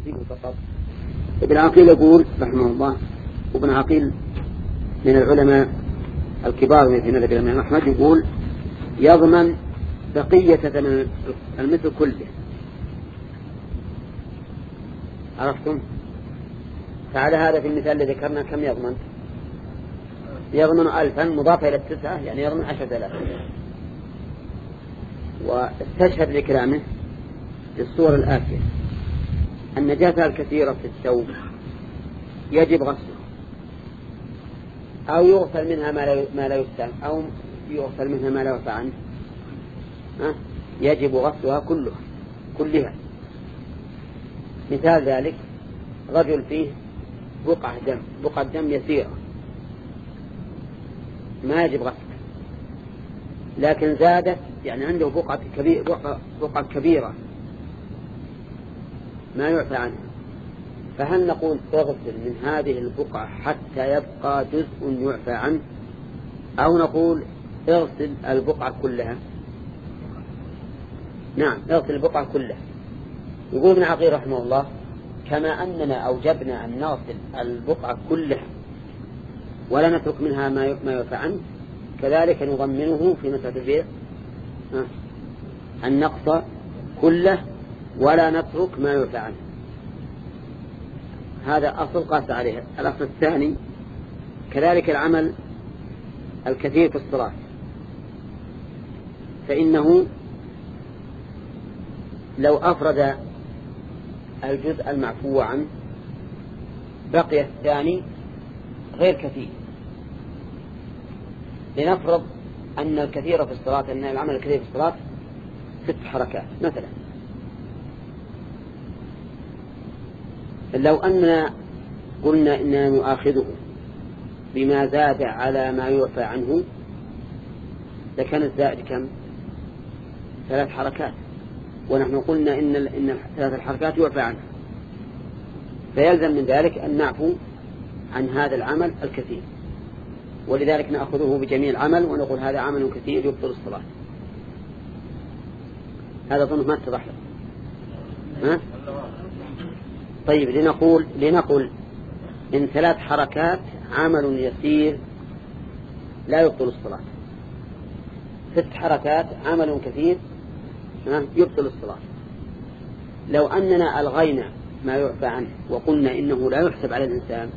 يصيبه فقط. ابن عقيل يقول رحمه الله، وابن عقيل من العلماء الكبار في مذهب الإمام أحمد، يقول يضمن بقية ثمن المثل كله. عرفتم؟ فعلى هذا في المثال الذي ذكرنا كم يضمن؟ يضمن 1000 مضافة إلى 9، يعني يضمن 10,000. واستشهد لكلامه بالصورة الآتية: النجاسة الكثيرة في الثوب يجب غسلها، أو يغسل منها ما لا يستعمل، أو يغسل منها ما لا يعفى عنه. يجب غسلها كلها. مثال ذلك رجل فيه بقعة دم يسيرة ما يجب غسلها، لكن زادت، يعني عنده بقعة كبيرة ما يعفى عنها، فهل نقول اغسل من هذه البقعة حتى يبقى جزء يعفى عنه، أو نقول اغسل البقعة كلها؟ نعم، اغسل البقعة كلها. يقول ابن عقيل رحمه الله: كما أننا أوجبنا أن نغسل البقعة كلها ولا نترك منها ما يعفى عنه، كذلك نضمنه في مسألة البيع النقص كله ولا نترك ما يعفى عنه. هذا أصل قاس عليه. الأصل الثاني كذلك العمل الكثير في الصلاة، فإنه لو أفرد الجزء المعفو عنه بقي الثاني غير كثير. لنفرض أن الكثير في الصلاة، أن العمل الكثير في الصلاة 6 حركات مثلا، لو أننا قلنا إننا نؤاخذه بما زاد على ما يعفى عنه لكان الزائد كم؟ 3 حركات، ونحن قلنا إن 3 الحركات يعفى عنها، فيلزم من ذلك أن نعفو عن هذا العمل الكثير، ولذلك نأخذه بجميع العمل ونقول هذا عمل كثير يبطل الصلاة. هذا ظنه ما اتضح له. طيب، لنقول إن 3 حركات عمل يسير لا يبطل الصلاة، 6 حركات عمل كثير يبطل الصلاة. لو أننا ألغينا ما يعفى عنه وقلنا إنه لا يحسب على الإنسان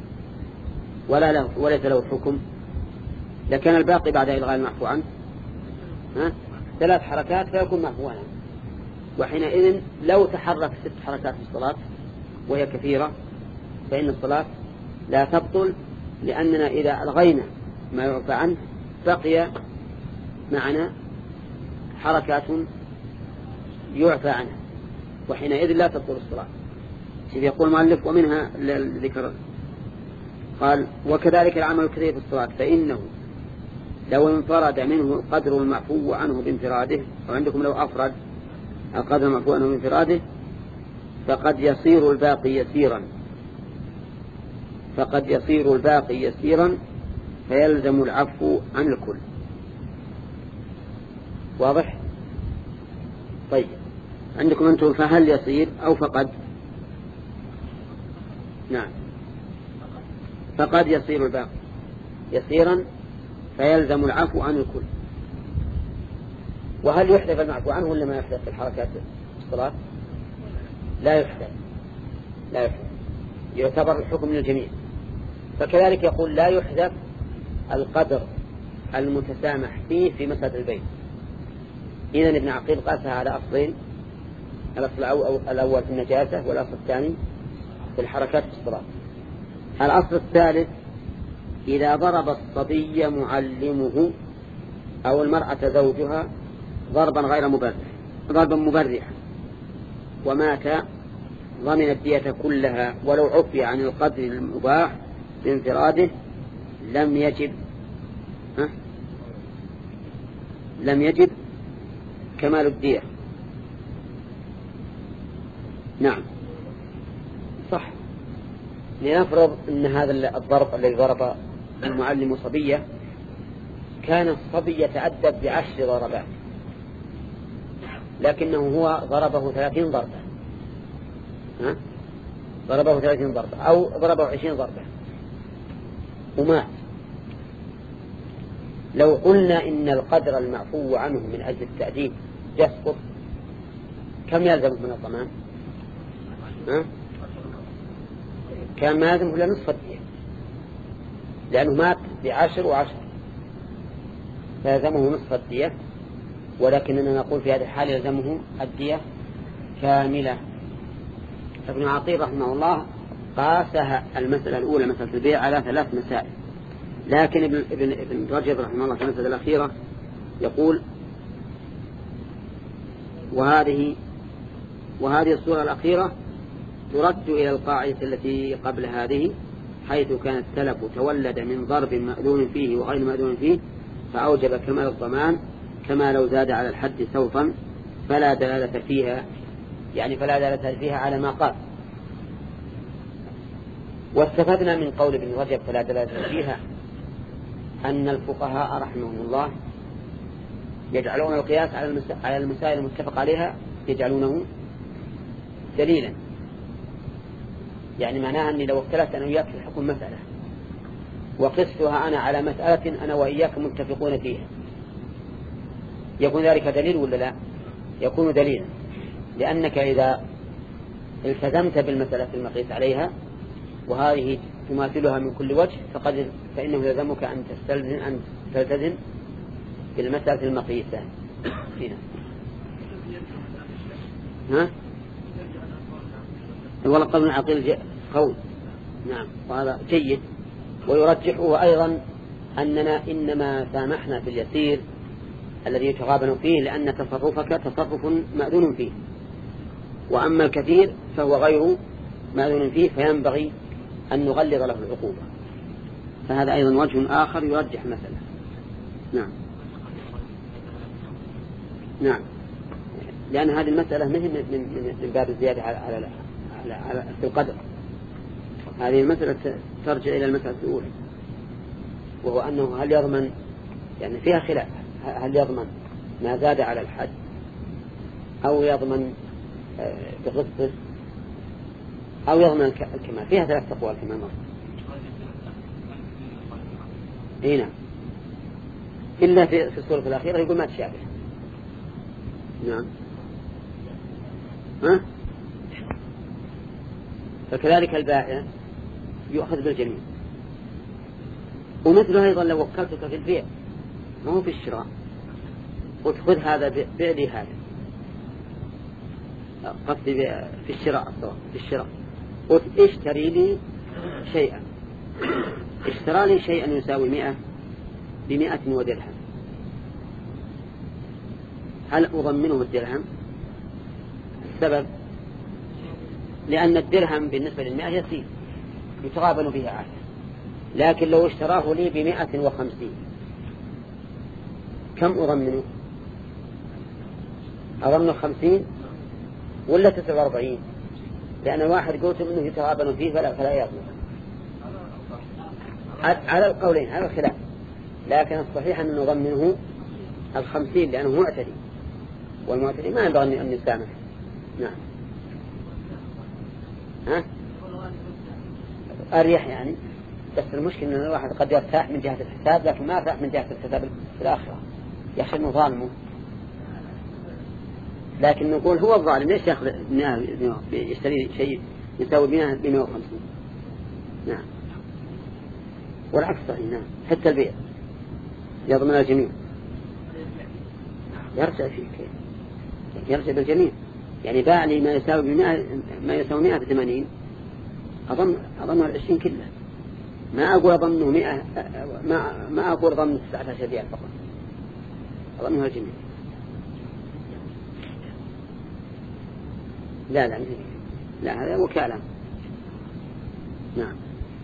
وليس له حكم، لكان الباقي بعد إلغاء المعفو عنه 3 حركات فيكون معفوا عنه. وحينئذ لو تحرك 6 حركات في الصلاة وهي كثيرة فإن الصلاة لا تبطل، لأننا إذا ألغينا ما يعفى عنه بقي معنا حركات يعفى عنها، وحينئذ لا تبطل الصلاة. يقول المؤلف: ومنها الذكر. قال: وكذلك العمل الكثير في الصلاة، فإنه لو انفرد منه القدر المعفو عنه بانفراده، وعندكم لو أفرد القدر المعفو عنه بانفراده فقد يصير الباقي يسيرا فيلزم العفو عن الكل. واضح؟ طيب، عندكم أنتم فهل يصير أو فقد؟ نعم، فقد يصير الباقي يسيرا فيلزم العفو عن الكل. وهل يحذف المعفو عنه ولا ما يحذف في الحركات الصلاة؟ لا يحذف، يعتبر الحكم من الجميع. فكذلك يقول لا يحذف القدر المتسامح فيه في مسألة البيت. إذن ابن عقيل قاسها على أصلين: الأصل الأول في النجاسة، والأصل الثاني في الحركات في الصلاة. الأصل الثالث: إذا ضرب الصبي معلمه أو المرأة زوجها ضربا مبرحا ومات ضمن الدية كلها ولو عفي عن القدر المباح بانفراده لم يجب كمال الدية. نعم صح. لنفرض أن هذا الضرب الذي ضرب المعلم صبية كان الصبي يتأدب ب10 ضربات، لكنه هو ضربه 30 ضربة، ضربه 30 ضربة أو ضربه 20 ضربة ومات، لو قلنا إن القدر المعفو عنه من أجل التأديب يسقط، كم يلزم من الضمان؟ كان ما يلزم إلا نصف الدية، لأنه مات ب10 و10 فيلزمه نصف الدية، ولكننا نقول في هذه الحالة يلزمه الدية كاملة. ابن عطية رحمه الله قاسها المسألة الأولى مسألة البيع على 3 مسائل، لكن ابن رجب رحمه الله في المسألة الأخيرة يقول وهذه الصورة الأخيرة ترد إلى القاعدة التي قبل هذه، حيث كان التلف تولد من ضرب مأذون فيه وغير مأذون فيه فأوجب كمال الضمان كما لو زاد على الحد سوطا فلا دلالة فيها، يعني فلا دلالة فيها على ما قال. واستفدنا من قول ابن رجب فلا دلالة فيها أن الفقهاء رحمهم الله يجعلون القياس على المسائل المتفق عليها يجعلونه دليلا، يعني معناها أني لو اختلفت أنا وإياك في حكم مسألة وقستها أنا على مسألة أنا وإياك متفقون فيها، يكون ذلك دليل ولا لا؟ يكون دليلا، لأنك إذا التزمت بالمسألة المقيس عليها وهذه تماثلها من كل وجه فإنه يلزمك أن تلتزم بالمسألة المقيسة فيها. والله قول عقيل قول نعم وهذا جيد، ويرجحه أيضا أننا إنما سامحنا في اليسير الذي يتغابن فيه لأن تصرفك تصرف مأذون فيه، وأما الكثير فهو غير مأذون فيه فينبغي أن نغلظ له العقوبة، فهذا أيضا وجه آخر يرجح المسألة. نعم لأن هذه المسألة مهم من باب الزيادة على في القدر، هذه المسألة ترجع إلى المسألة الأولى، وهو أنه هل يضمن، يعني فيها خلاف، هل يضمن ما زاد على الحد أو يضمن بقسط أو يضمن الكمال، فيها 3 أقوال كما مر. نعم إلا في السورة الأخيرة يقول ما تشابه. نعم فكذلك البائع يؤخذ بالجميع، ومثله أيضا لو وكلتك في البيع ما هو في الشراء قلت خذ هذا بيع لي هذا، قصدي في الشراء قلت اشتري لي شيئا، اشترى لي شيئا يساوي 100 ب100 ودرهم، هل أضمنه الدرهم؟ السبب لأن الدرهم بالنسبة لل100 يسير يتغابن به عادة، لكن لو اشتراه لي ب150 كم أضمنه؟ أضمنه 50 ولا 49؟ لأن الواحد قلت منه يتغابن فيه فلا يضمن، على القولين على الخلاف، لكن الصحيح أن نضمنه 50 لأنه معتدي، والمعتدي ما ينبغي أن يسامح. نعم أريح يعني، بس المشكلة أن الواحد قد يرتاح من جهة الحساب لكن ما يرتاح من جهة الحساب في الآخرة، يخشى أنه ظالمه، لكن نقول هو الظالم ليش يأخذ 100 يشتري شيء يساوي 100 ب150؟ نعم والعكس صحيح. نعم حتى البيع يضمن الجميع، يرجع فيه يرجع بالجميع، يعني باع لي ما يساوي 180 أضمن 20 كله، ما أقول أضمنه 100 ما أقول ضمن 19 ريال فقط، أضمنها الجميع. لا هذا وكالة. نعم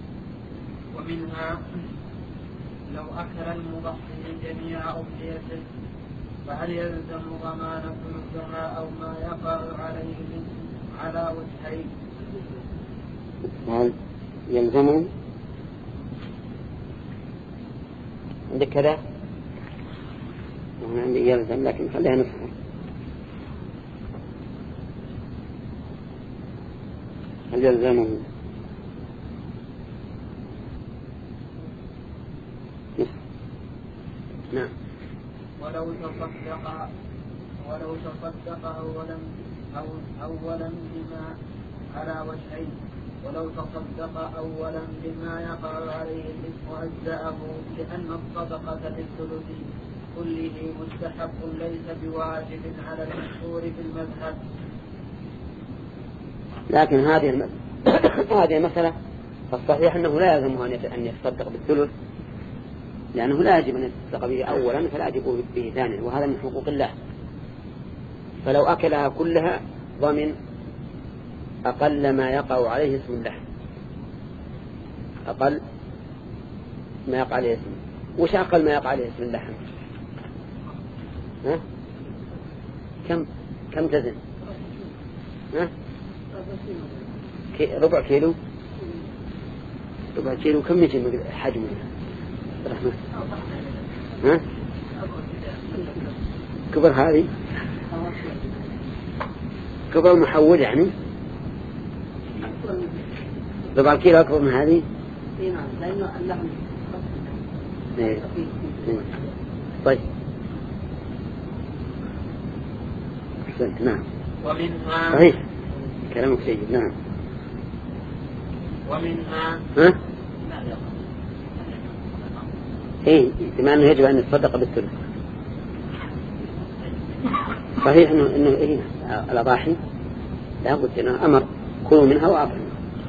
ومنها لو أكل المضحي جميع أضحيته فهل يلزم ضمان ثلثها أو ما يقع عليه على وجهين؟ هل يلزم عندك كذا؟ عندي يلزم لكن خليها نصفه. هل يلزمه نعم. ولو تصدق أولا بما على وجهين، ولو تصدق أولا بما يقع عليه الإثم أجزأه، لأن الصدقة للثلث كله مستحب ليس بواجب على المشهور في المذهب. لكن هذه المسألة الصحيح أنه لا يلزمه أن يتصدق بالثلث، لأنه لا يجب أن يتصدق به أولا فلا يجب به ثانيا، وهذا من حقوق الله. فلو أكلها كلها ضمن أقل ما يقع عليه اسم اللحم، أقل ما يقع عليه اسم. وش أقل ما يقع عليه اسم اللحم؟ ها؟ كم تزن؟ ها؟ ربع كيلو. ربع كيلو كم يجي حجمه؟ ها؟ كبر هذه كبر محول يعني ربع كيلو أكبر من هذه. لأنه اللحم طيب أحسنت. نعم. ومنها صحيح كلامك سيد. نعم. ومنها ها؟ إيه بما أنه يجب أن يتصدق بالثلث. صحيح إنه إيه الأضاحي لا بد أنه أمر كلوا منها وأطعموا.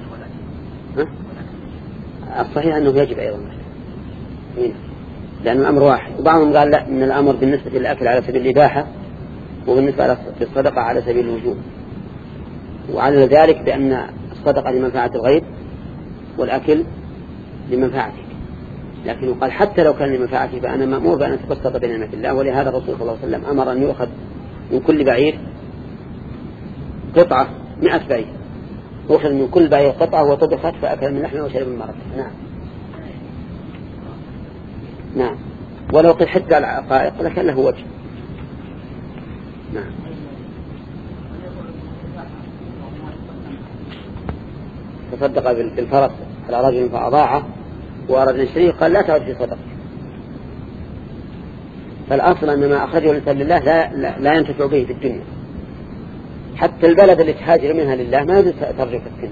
الصحيح أنه يجب أيضا إيه؟ لأنه الأمر واحد. وبعضهم قال لا، إن الأمر بالنسبة للأكل على سبيل الإباحة، وبالنسبة للصدقة على سبيل الوجوب، وعلى ذلك بأن الصدقة لمنفعة الغير والأكل لمنفعتك. لكن قال حتى لو كان لمنفعتي فأنا مأمور بأن أتبسط بنعمة الله. ولهذا الرسول صلى الله عليه وسلم أمر أن يؤخذ من كل بعير قطعة 100 بعير، أخذ من كل بعير قطعة وطبخت فأكل من لحمه وشرب من مرته. نعم. نعم. ولو قد حد على العقائق لكن له وجه. نعم. تصدق بالفرس على رجل فأضاعه وأراد أن يشتريه قال لا تعد في صدق. فالأصل أن ما أخرجه الإنسان لله لا ينتفع به في الدنيا. حتى البلد اللي تهاجر منها لله ما يجوز ترجع في السن.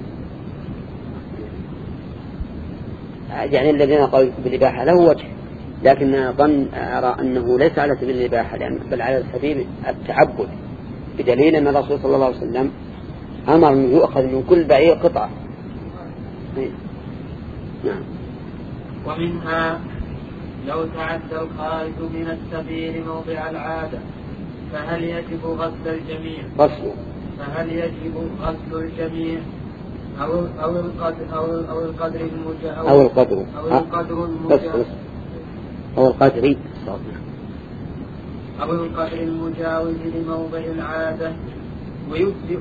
يعني الذين قالوا بالإباحة له وجه، لكن أرى أنه ليس على سبيل الإباحة بل على سبيل التعبد، بدليل أن الرسول صلى الله عليه وسلم أمر أن يؤخذ من كل بعير قطعة. نعم. ومنها لو تعدى الخارج من السبيل موضع العادة فهل يجب غسل الجميع؟ فهل يجب غسل الجميع أو القدر المجاوز لموضع العادة، ويجزئ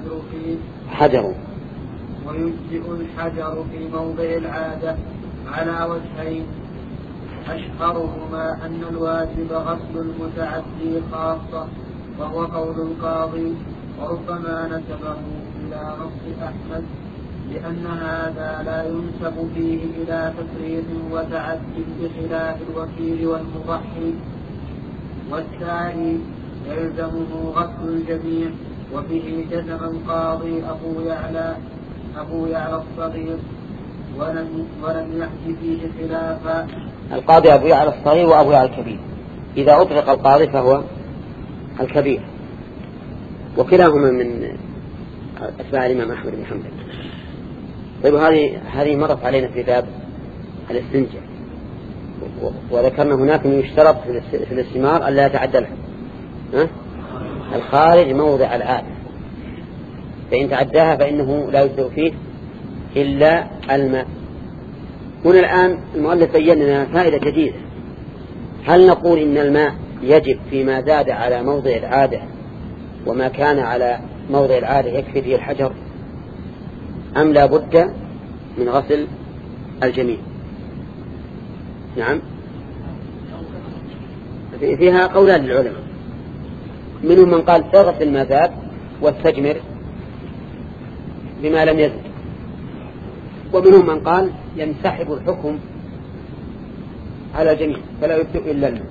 الحجر في موضع العادة على وجهين، أشهرهما أن الواجب غسل المتعدي خاصة وهو قول القاضي، وربما نسبه إلى نص أحمد، لأن هذا لا ينسب فيه إلى تفريط وتعد بخلاف الوكيل والمضحي، والثاني يلزمه غسل الجميع. وبه جزم القاضي أبو يعلى الصغير ولم يحكي فيه خلافا. القاضي أبو يعلى الصغير وأبو يعلى الكبير، إذا أطلق القاضي فهو الكبير، وكلاهما من أتباع الإمام أحمد بن حنبل. طيب هذه مرت علينا في باب الاستنجاء، وذكرنا هناك من يشترط في الاستمار ألا يتعدى الخارج موضع العادة، فإن تعداها فإنه لا يجزئ فيه إلا الماء. هنا الآن المؤلف بين لنا فائدة جديدة. هل نقول إن الماء يجب فيما زاد على موضع العادة، وما كان على موضع العادة يكفي فيه الحجر، أم لا بد من غسل الجميع؟ نعم، فيها قولان للعلماء، منهم من قال اغسل ما زاد واستجمر بما لم يزد. ومنهم من قال ينسحب الحكم على الجميع فلا يبدأ إلا الماء،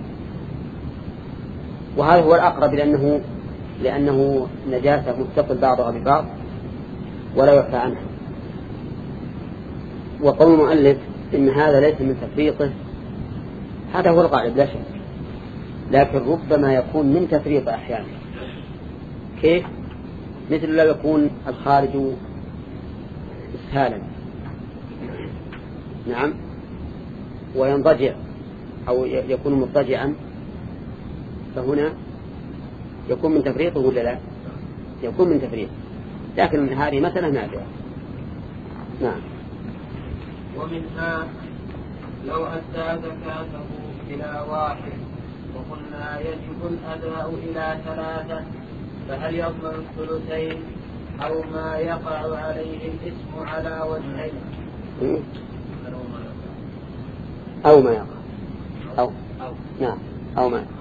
وهذا هو الأقرب لأنه نجاسة متصل بعضها ببعض ولا يعفى عنها. وقول المؤلف إن هذا ليس من تفريطه هذا هو الغالب لا شك، لكن ربما يكون من تفريط أحيانا. كيف؟ مثل لا يكون الخارج إسهالا، نعم، وينضجع أو يكون مضطجعا، فهنا يكون من تفريطه ولا لا؟ يكون من تفريط، لكن من هذه مثلا نادرة. نعم. ومنها لو أدى زكاته إلى واحد وقلنا يجب الأداء إلى ثلاثة، فهل يضمن الثلثين أو ما يقع عليه الاسم على وجهين؟ أو ما يقع أو نعم أو ما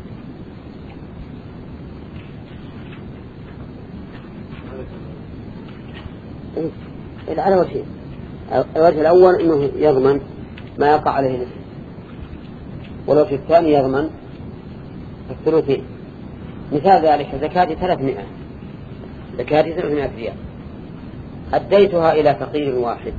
على وجهين. الوجه الأول أنه يضمن ما يقع عليه الاسم، والوجه الثاني يضمن الثلثين. مثال ذلك زكاة 300 ريال أديتها إلى فقير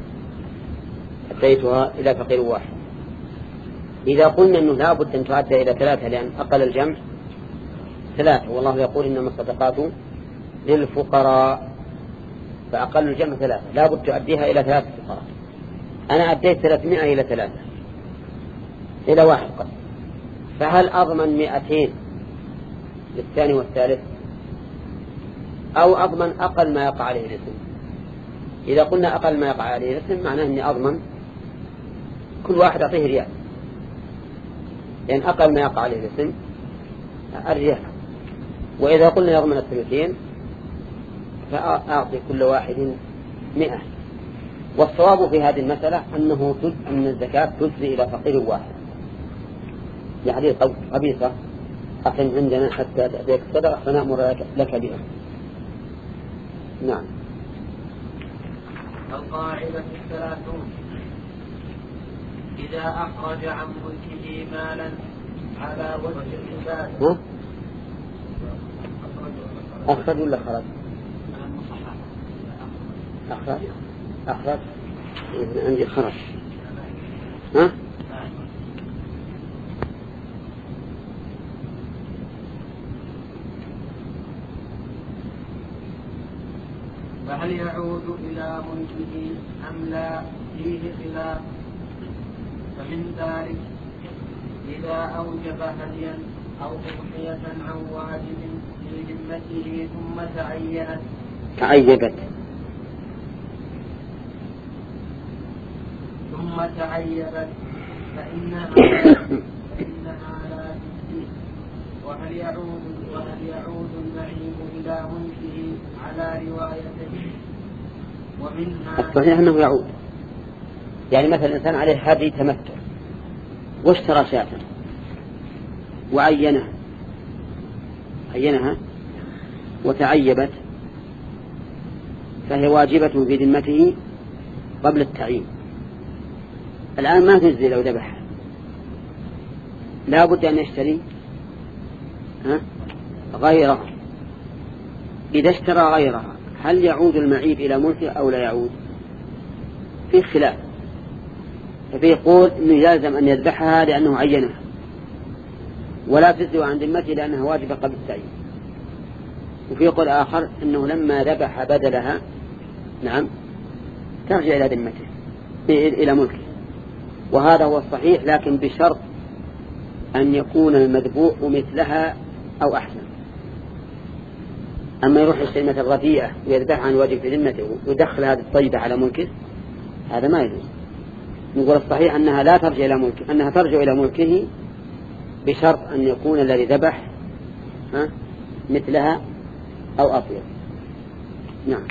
واحد. إذا قلنا أنه لا بد أن تؤدى إلى 3 لأن أقل الجمع 3، والله يقول إنما الصدقات للفقراء، فأقل الجمع 3 لا بد تؤديها إلى 3 فقراء. أنا أديت 300 إلى 3 إلى واحد قد، فهل أضمن 200 للثاني والثالث أو أضمن أقل ما يقع عليه الاسم؟ إذا قلنا أقل ما يقع عليه الاسم معناه أني أضمن كل واحد أعطيه ريال، لأن أقل ما يقع عليه الاسم الريال. وإذا قلنا يضمن الثلثين فأعطي كل واحد 100. والصواب في هذه المسألة أن الزكاة تجزي إلى فقير واحد، لحديث قبيصة أقم عندنا حتى تأتيك الصدقة فنأمر لك بها. نعم. القاعدة 30 إذا أخرج عن ملكه مالا على وجه العبادة. أخرج ولا خرج؟ أخرج عندي خرج. ها؟ فهل يعود إلى ملكه أم لا فيه خلاف. فمن ذلك إذا أوجب هديا أو أضحية عن واجب في ذمته ثم تعيبت فإنها لا تجزي. وهل يعود المعيب إلى ملكه على روايته؟ ومنها الصحيح أنه يعود. يعني مثلا الإنسان عليه هدي تمتع واشترى شاة وعينها وتعيبت، فهي واجبة في ذمته قبل التعيين. الآن ما تجزي لو ذبح، لا بد أن يشتري غيرها. إذا اشترى غيرها هل يعود المعيب إلى ملكه أو لا يعود؟ في خلاف. فبيقول إنه يلزم أن يذبحها لأنه عينها، ولا تجزي عن ذمته لأنها واجبة قبل التعيين. وفي قول آخر أنه لما ذبح بدلها نعم ترجع إلى ذمته إلى ملكه، وهذا هو الصحيح، لكن بشرط أن يكون المذبوح مثلها أو أحسن. أما يروح يشتري مثل الرفيئة ويذبح عن واجب في ذمته ويدخل هذه الطيبة على ملكه، هذا ما يجوز. نقول الصحيح أنها لا ترجع إلى ملكه، أنها ترجع إلى ملكه بشرط أن يكون الذي ذبح مثلها أو أطيب. نعم.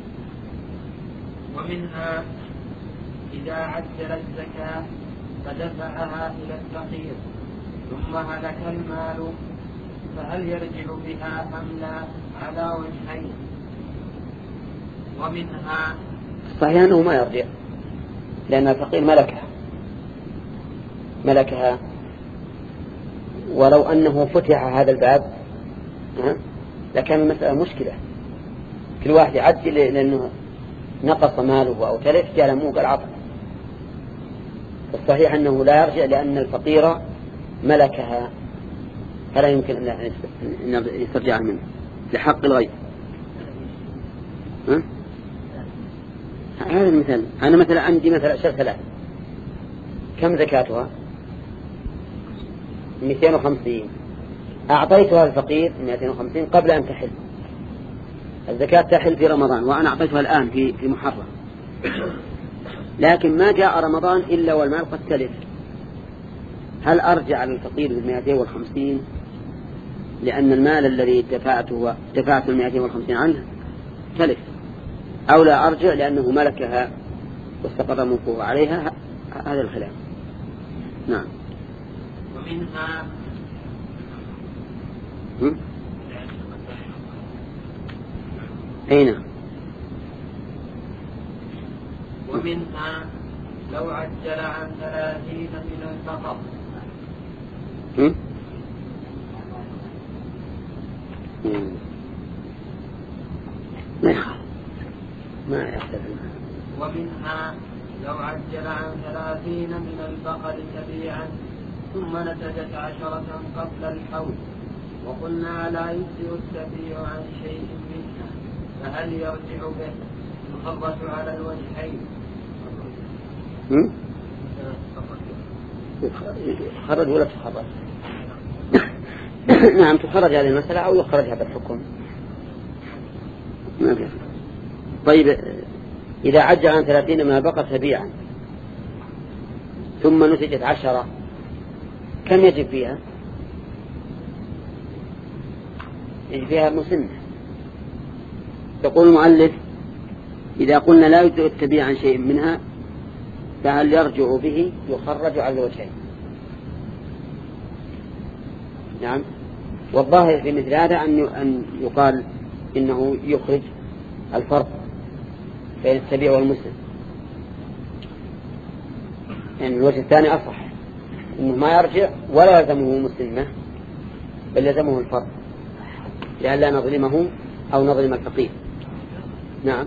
ومنها إذا عجل الزكاة فدفعها إلى الفقير ثم هلك المال فهل يرجع بها أم لا على وجهين. ومنها صحيح أنه ما يرجع، لأن الفقير ملكها، ولو أنه فتح هذا الباب لكان المسألة مشكلة، كل واحد يعجل لأنه نقص ماله أو تلف جاء موقع العطل. الصحيح أنه لا يرجع لأن الفقير ملكها، فلا يمكن أن يسترجع منه لحق الغير. هذا المثال. أنا مثلا عندي مثلا 10,000، كم زكاتها؟ 250. أعطيتها الفقير 250 قبل أن تحل. الزكاة تحل في رمضان وأنا أعطيتها الآن في محرم، لكن ما جاء رمضان إلا والمال قد تلف. هل أرجع على الفقير ب250 لأن المال الذي دفعته 250 عنه تلف، أو لا أرجع لأنه ملكها واستقر ملكه عليها؟ هذا الخلاف. نعم. ومنها أين؟ ومنها لو عجل عن 30 من البقر. ما يحتاج. ومنها لو عجل عن 30 من البقر تبيعا ثم نتجت 10 قبل الحول، وقلنا لا يجزئ التبيع عن شيء منها، فهل يرجع به؟ يخرج على الوجهين. تخرج ولا تخرج؟ نعم تخرج هذه المسألة أو يخرج هذا الحكم. طيب إذا عجل عن 30 من البقر تبيعا ثم نتجت 10 كم يجب فيها؟ يجب فيها مسنة. يقول المؤلف إذا قلنا لا يجزئ التبيع عن شيء منها فهل يرجع به؟ يخرج على الوجهين. نعم. والظاهر في مثل هذا أن يقال إنه يخرج الفرق بين التبيع والمسلم. يعني الوجه الثاني أصح، إنه ما يرجع ولا يلزمه مسلمة بل يلزمه الفرق لئلا نظلمه أو نظلم الفقير. نعم.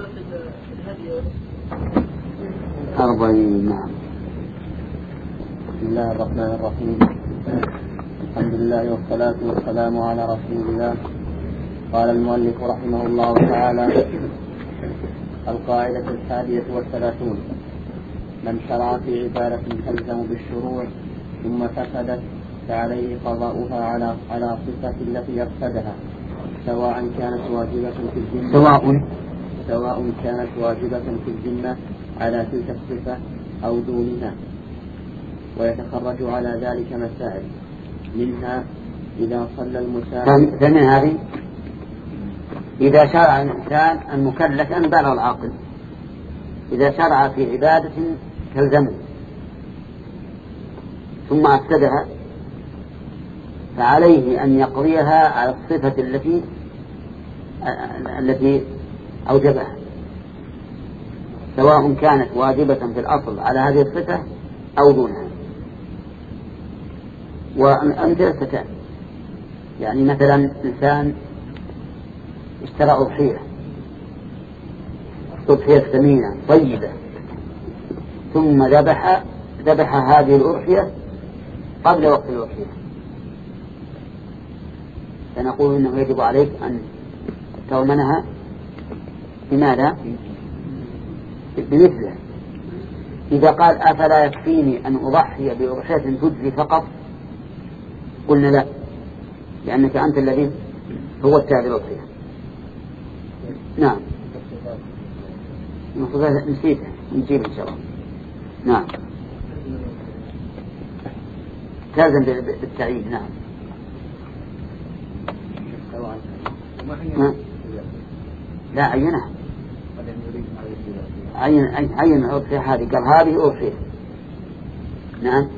40. نعم. بسم الله الرحمن الرحيم. الحمد لله والصلاة والسلام على رسول الله. قال المؤلف رحمه الله تعالى: القاعدة 31: من شرع في عبادة تلزم بالشروع ثم فسدت فعليه قضاؤها على صفة التي يفسدها، سواء كانت واجبة في الذمة على تلك الصفة أو دونها. ويتخرج على ذلك مسائل، منها إذا صلى المسافر. فمن هذه إذا شرع الإنسان المكلف بالغ العاقل، إذا شرع في عبادة تلزمه ثم أفسدها فعليه أن يقضيها على الصفة التي أوجبها، سواء كانت واجبة في الأصل على هذه الصفة أو دونها. وأمثلة يعني مثلا إنسان اشترى أضحية ثمينة طيبة ثم ذبح هذه الأضحية قبل وقت الأضحية، فنقول إنه يجب عليك أن تضمنها بماذا؟ بمثله. إذا قال أفلا يكفيني أن أضحي بأضحية تجزي فقط، قلنا لا، لأنك أنت الذي هو التابع الأضحية. نعم. نسيته نجيب إن شاء الله. نعم. تلزم بالتعيين. نعم. لا عينها، عين أضحية هذه، قال هذه أضحية. نعم.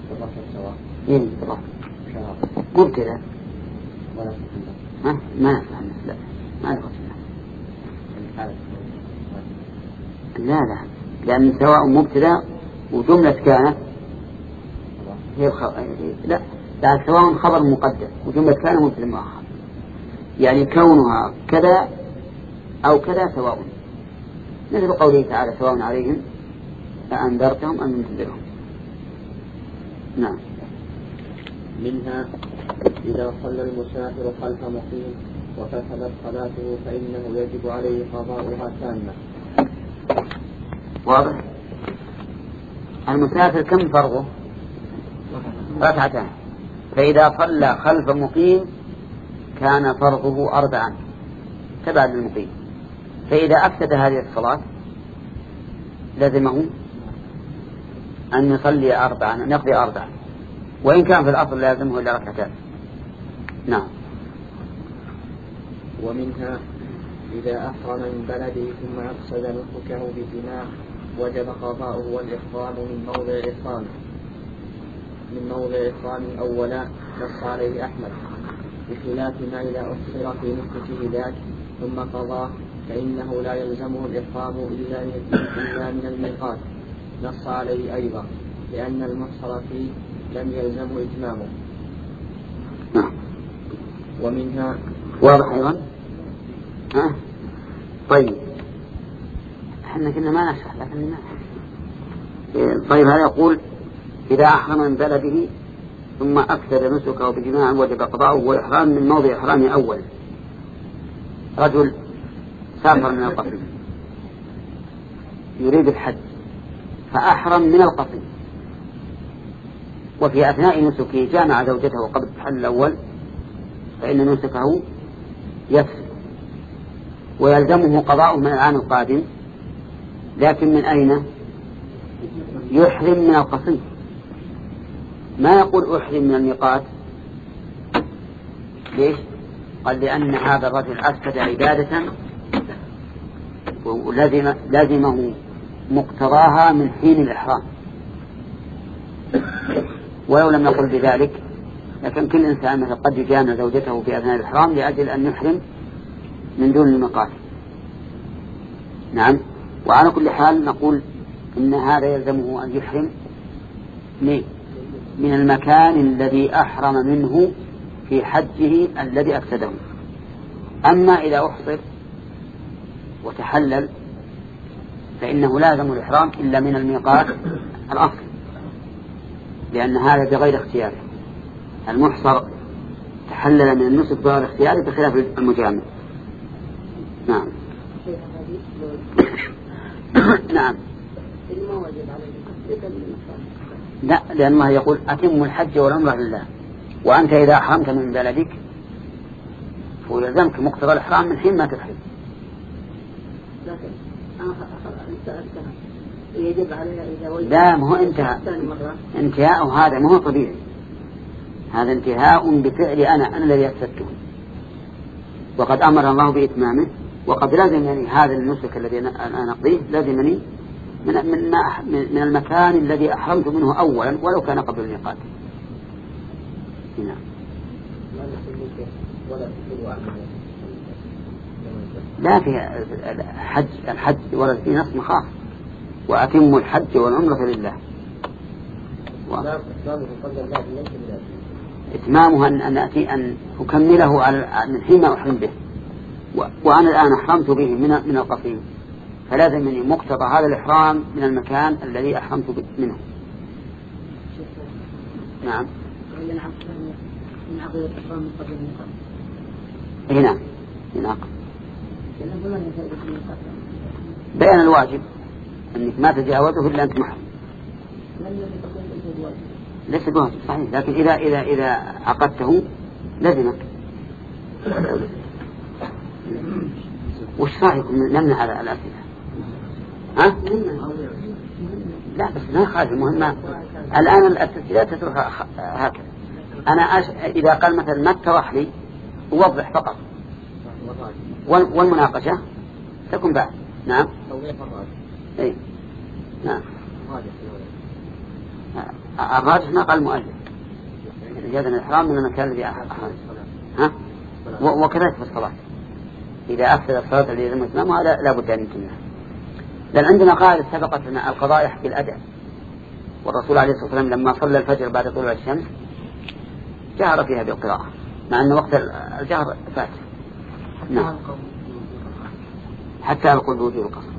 مو كذا. ما نفهم. لا ما نفهم. لا لأن سواء مبتدأ وجملة كانت هي لا سواء خبر مقدم وجملة كان مبتدأ مؤخر، يعني كونها كذا أو كذا سواء، مثل قوله تعالى سواء عليهم أأنذرتهم أم لم تنذرهم. نعم. منها إذا صلى المسافر خلف مقيم وفسدت صلاته فإنه يجب عليه قضاؤها تامة. واضح. المسافر كم فرضه؟ ركعتان، فإذا صلى خلف مقيم كان فرضه 4 تبعا للمقيم، فإذا أفسد هذه الصلاة لزمه أن يصلي 4 أن يقضي 4، وإن كان في الأصل لازمه إلا 2. نعم. ومنها إذا أحرم من بلده ثم أقصد نسكه بجماع وجب قضاؤه والإحرام من موضع إحرام أولا، نص عليه أحمد، بخلاف ما إذا أحصر في نسكه ذاك ثم قضاه فإنه لا يلزمه الإحرام إلا من الميقات، نص عليه أيضا لأن المحصر فيه لم يلزمه إتمامه. ومنها واضح أيضا. طيب احنا كنا ما نشرح لكن ما. طيب هذا يقول إذا أحرم من بلده ثم أكثر نسكه بجماع وجب قضاؤه والإحرام من موضع إحرامه أول. رجل سافر من القصيم يريد الحج فأحرم من القصيم، وفي أثناء نسكه جامع زوجته قبل التحلل الأول، فإن نسكه يفسد ويلزمه قضاؤه من العام القادم، لكن من أين؟ يحرم من القصيم، ما يقول أحرم من الميقات. ليش؟ قال لأن هذا الرجل أفسد عبادة ولزمه مقتضاها من حين الإحرام، ولو لم يقل بذلك لكن كل إنسان مثل قد يجامع زوجته في أثناء الإحرام لأجل أن يحرم من دون الميقات. نعم. وعلى كل حال نقول إن هذا يلزمه أن يحرم من المكان الذي أحرم منه في حجه الذي أفسده. أما إذا أحصر وتحلل فإنه لا يلزم الإحرام إلا من الميقات الأصل، لأن هذا بغير اختياره. المحصر تحلل من النسك بغير اختياره بخلاف المجامع. نعم. نعم. لا، لأن الله يقول أتم الحج والعمرة لله، وأنت إذا أحرمت من بلدك فيلزمك مقتضى الإحرام من حين ما تحرم. لا، ما هو انتهاء هذا ما هو طبيعي، هذا انتهاء بفعل أنا الذي أفسدته، وقد أمر الله بإتمامه، وقد لازمني هذا النسك الذي أنا نقضيه لازمني من المكان الذي أحرمت منه أولا ولو كان قبل الميقات. لا، في الحج ورد في نص مخاف وأتم الحج والعمرة لله. إتمامها أن أكمله من حين أحرم به، وأنا الآن أحرمت به من القصيم، فلازم مني مقتضى هذا الإحرام من المكان الذي أحرمت منه. نعم. هنا بيان الواجب أنك ما تجاوزه إلا أنت محرم. ليس بواجب صحيح، لكن إذا عقدته لازمك. وش رأيكم نمنع على الأسئلة؟ ها؟ لا بس ما خارج المهمة الآن التسجيلات تترك هكذا. أنا إذا قال مثلا ما اتضح لي أوضح فقط، والمناقشة تكون بعد. نعم. أي نعم. الراجح ما قال المؤلف جاز الإحرام من المكان الذي أحرم. ها؟ وكذلك في الصلاة إذا أفسد الصلاة الذي يلزم إتمامها لا بد أن يتمها. لأن عندنا قاعدة سبقت لنا القضاء يحكي الأداء، والرسول عليه الصلاة والسلام لما صلى الفجر بعد طلوع الشمس جهر فيها بالقراءة مع أن وقت الجهر فات. نعم. حتى يقول بوجوب القصر،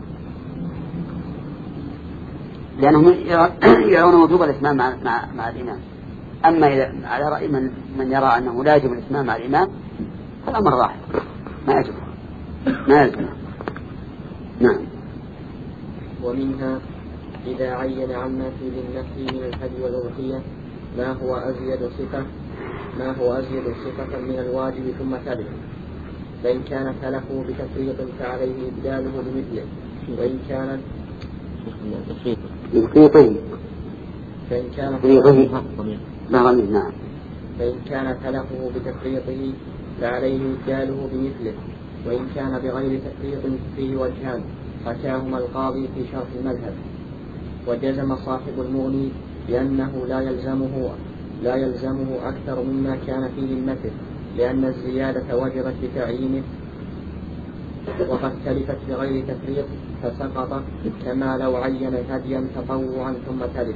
لأنهم يرون وجوب الإتمام مع الإمام. أما إذا على رأي من يرى أنه لا يجب الإتمام مع الإمام فالأمر واحد ما يجب. نعم. ومنها إذا عين عما في ذمته من الهدي والأضحية ما هو أزيد صفة من الواجب ثم تبع، فإن كان تلفه بتفريط فعليه إبداله بمثله، وإن كان تلفه بتفريطه فعليه إبداله بمثله، وإن كان بغير تفريط فيه وجهان حكاهما القاضي في شرح المذهب. وجزم صاحب المغني بأنه لا يلزمه أكثر مما كان في ذمته، لأن الزيادة وجبت بتعيينه وقد تلفت بغير تفريط فسقط، كما لو عين هديا تطوعا ثم تلف.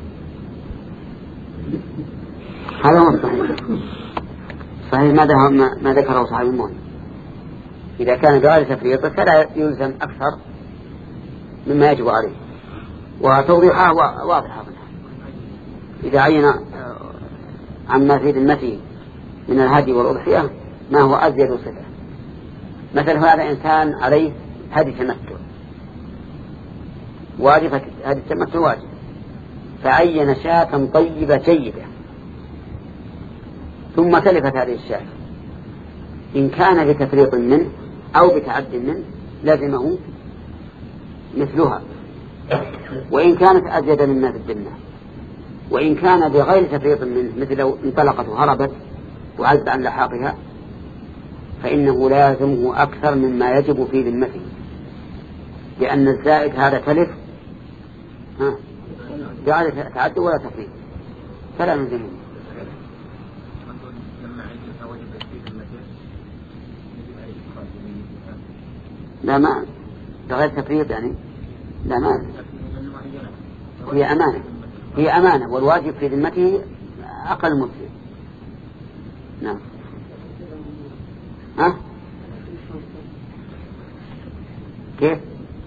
هذا هو صحيح ما ذكره صاحب المغني. إذا كان بغير تفريط فلا يلزم أكثر مما يجب عليه، وتوضيحها واضحة. إذا عين عما في ذمته من الهدي والأضحية ما هو أزيد صفة. مثل هذا إنسان عليه هدي تمتع واجب، هدي التمتع واجب، فعين شاة طيبة جيدة ثم تلفت هذه الشاة، إن كان بتفريط منه أو بتعد منه لازمه مثلها، وإن كانت أزيد مما في الذمة. وإن كان بغير تفريط منه، مثل لو انطلقت وهربت وعز عن لحاقها، فإنه لازمه أكثر مما يجب في ذمته، لأن الزائد هذا تلف بغير تعد ولا تفريط فلا نلزمه. لا ما بغير تفريط يعني لا ما هي أمانة والواجب في ذمته أقل مسلم. نعم. كيف؟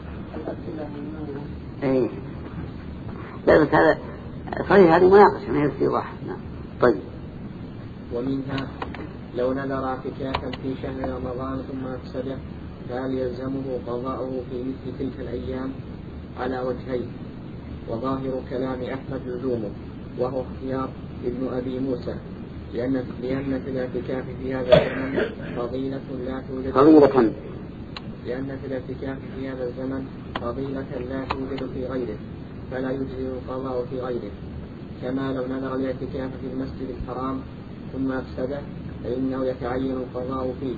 ايه لا بس هذا صحيح، هذه مناقشة ما هي استيضاح. نعم. طيب. ومنها لو نذر اعتكافا في شهر رمضان ثم أفسده فهل يلزمه قضاؤه في مثل تلك الأيام على وجهين، وظاهر كلام أحمد لزومه وهو اختيار ابن أبي موسى، لأن في الاعتكاف في هذا الزمن فضيلة لا توجد في غيره فلا يجزي القضاء في غيره، كما لو نذر الاعتكاف في المسجد الحرام ثم أفسده فإنه يتعين القضاء فيه،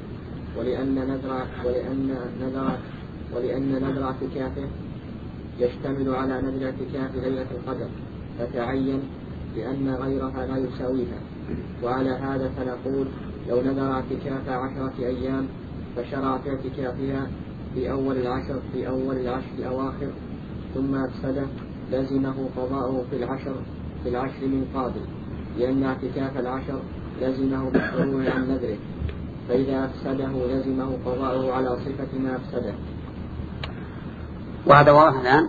ولأن نذر اعتكافه يشتمل على نذر اعتكاف ليلة القدر فتعين لأن غيرها لا يساويها. وعلى هذا فنقول لو نذر اعتكاف 10 أيام فشرع في اعتكافها في أول العشر الأواخر ثم أفسده لزمه قضاؤه في العشر من قابل، لأن اعتكاف العشر لزمه بالشروع عن نذره، فإذا أفسده لزمه قضاؤه على صفة ما أفسده. وهذا واضح الآن.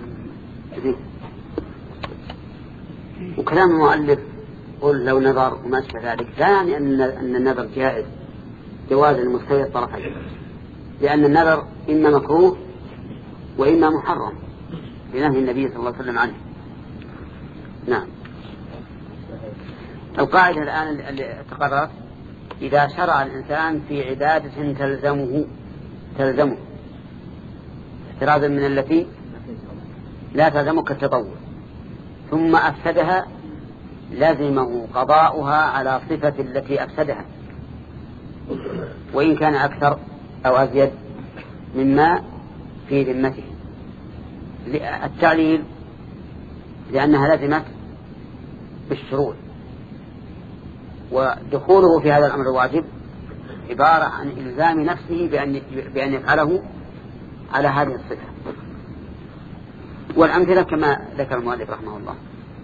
وكلام المؤلف قل لو نظر وما أشبه ذلك لا يعني أن النظر جائز جواز المستوي الطرفين، لأن النظر إما مكروه وإما محرم لنهي النبي صلى الله عليه وسلم عنه. نعم. القاعدة الآن اللي تقررت إذا شرع الإنسان في عبادة تلزمه احترازا من التي لا تلزمك التطوع ثم أفسدها لازمه قضاؤها على صفة التي أفسدها، وإن كان أكثر أو أزيد مما في ذمته. التعليل لأنها لزمت بالشروع، ودخوله في هذا الأمر الواجب عبارة عن إلزام نفسه بأن يفعله على هذه الصفة. والأمثلة كما ذكر المؤلف رحمه الله.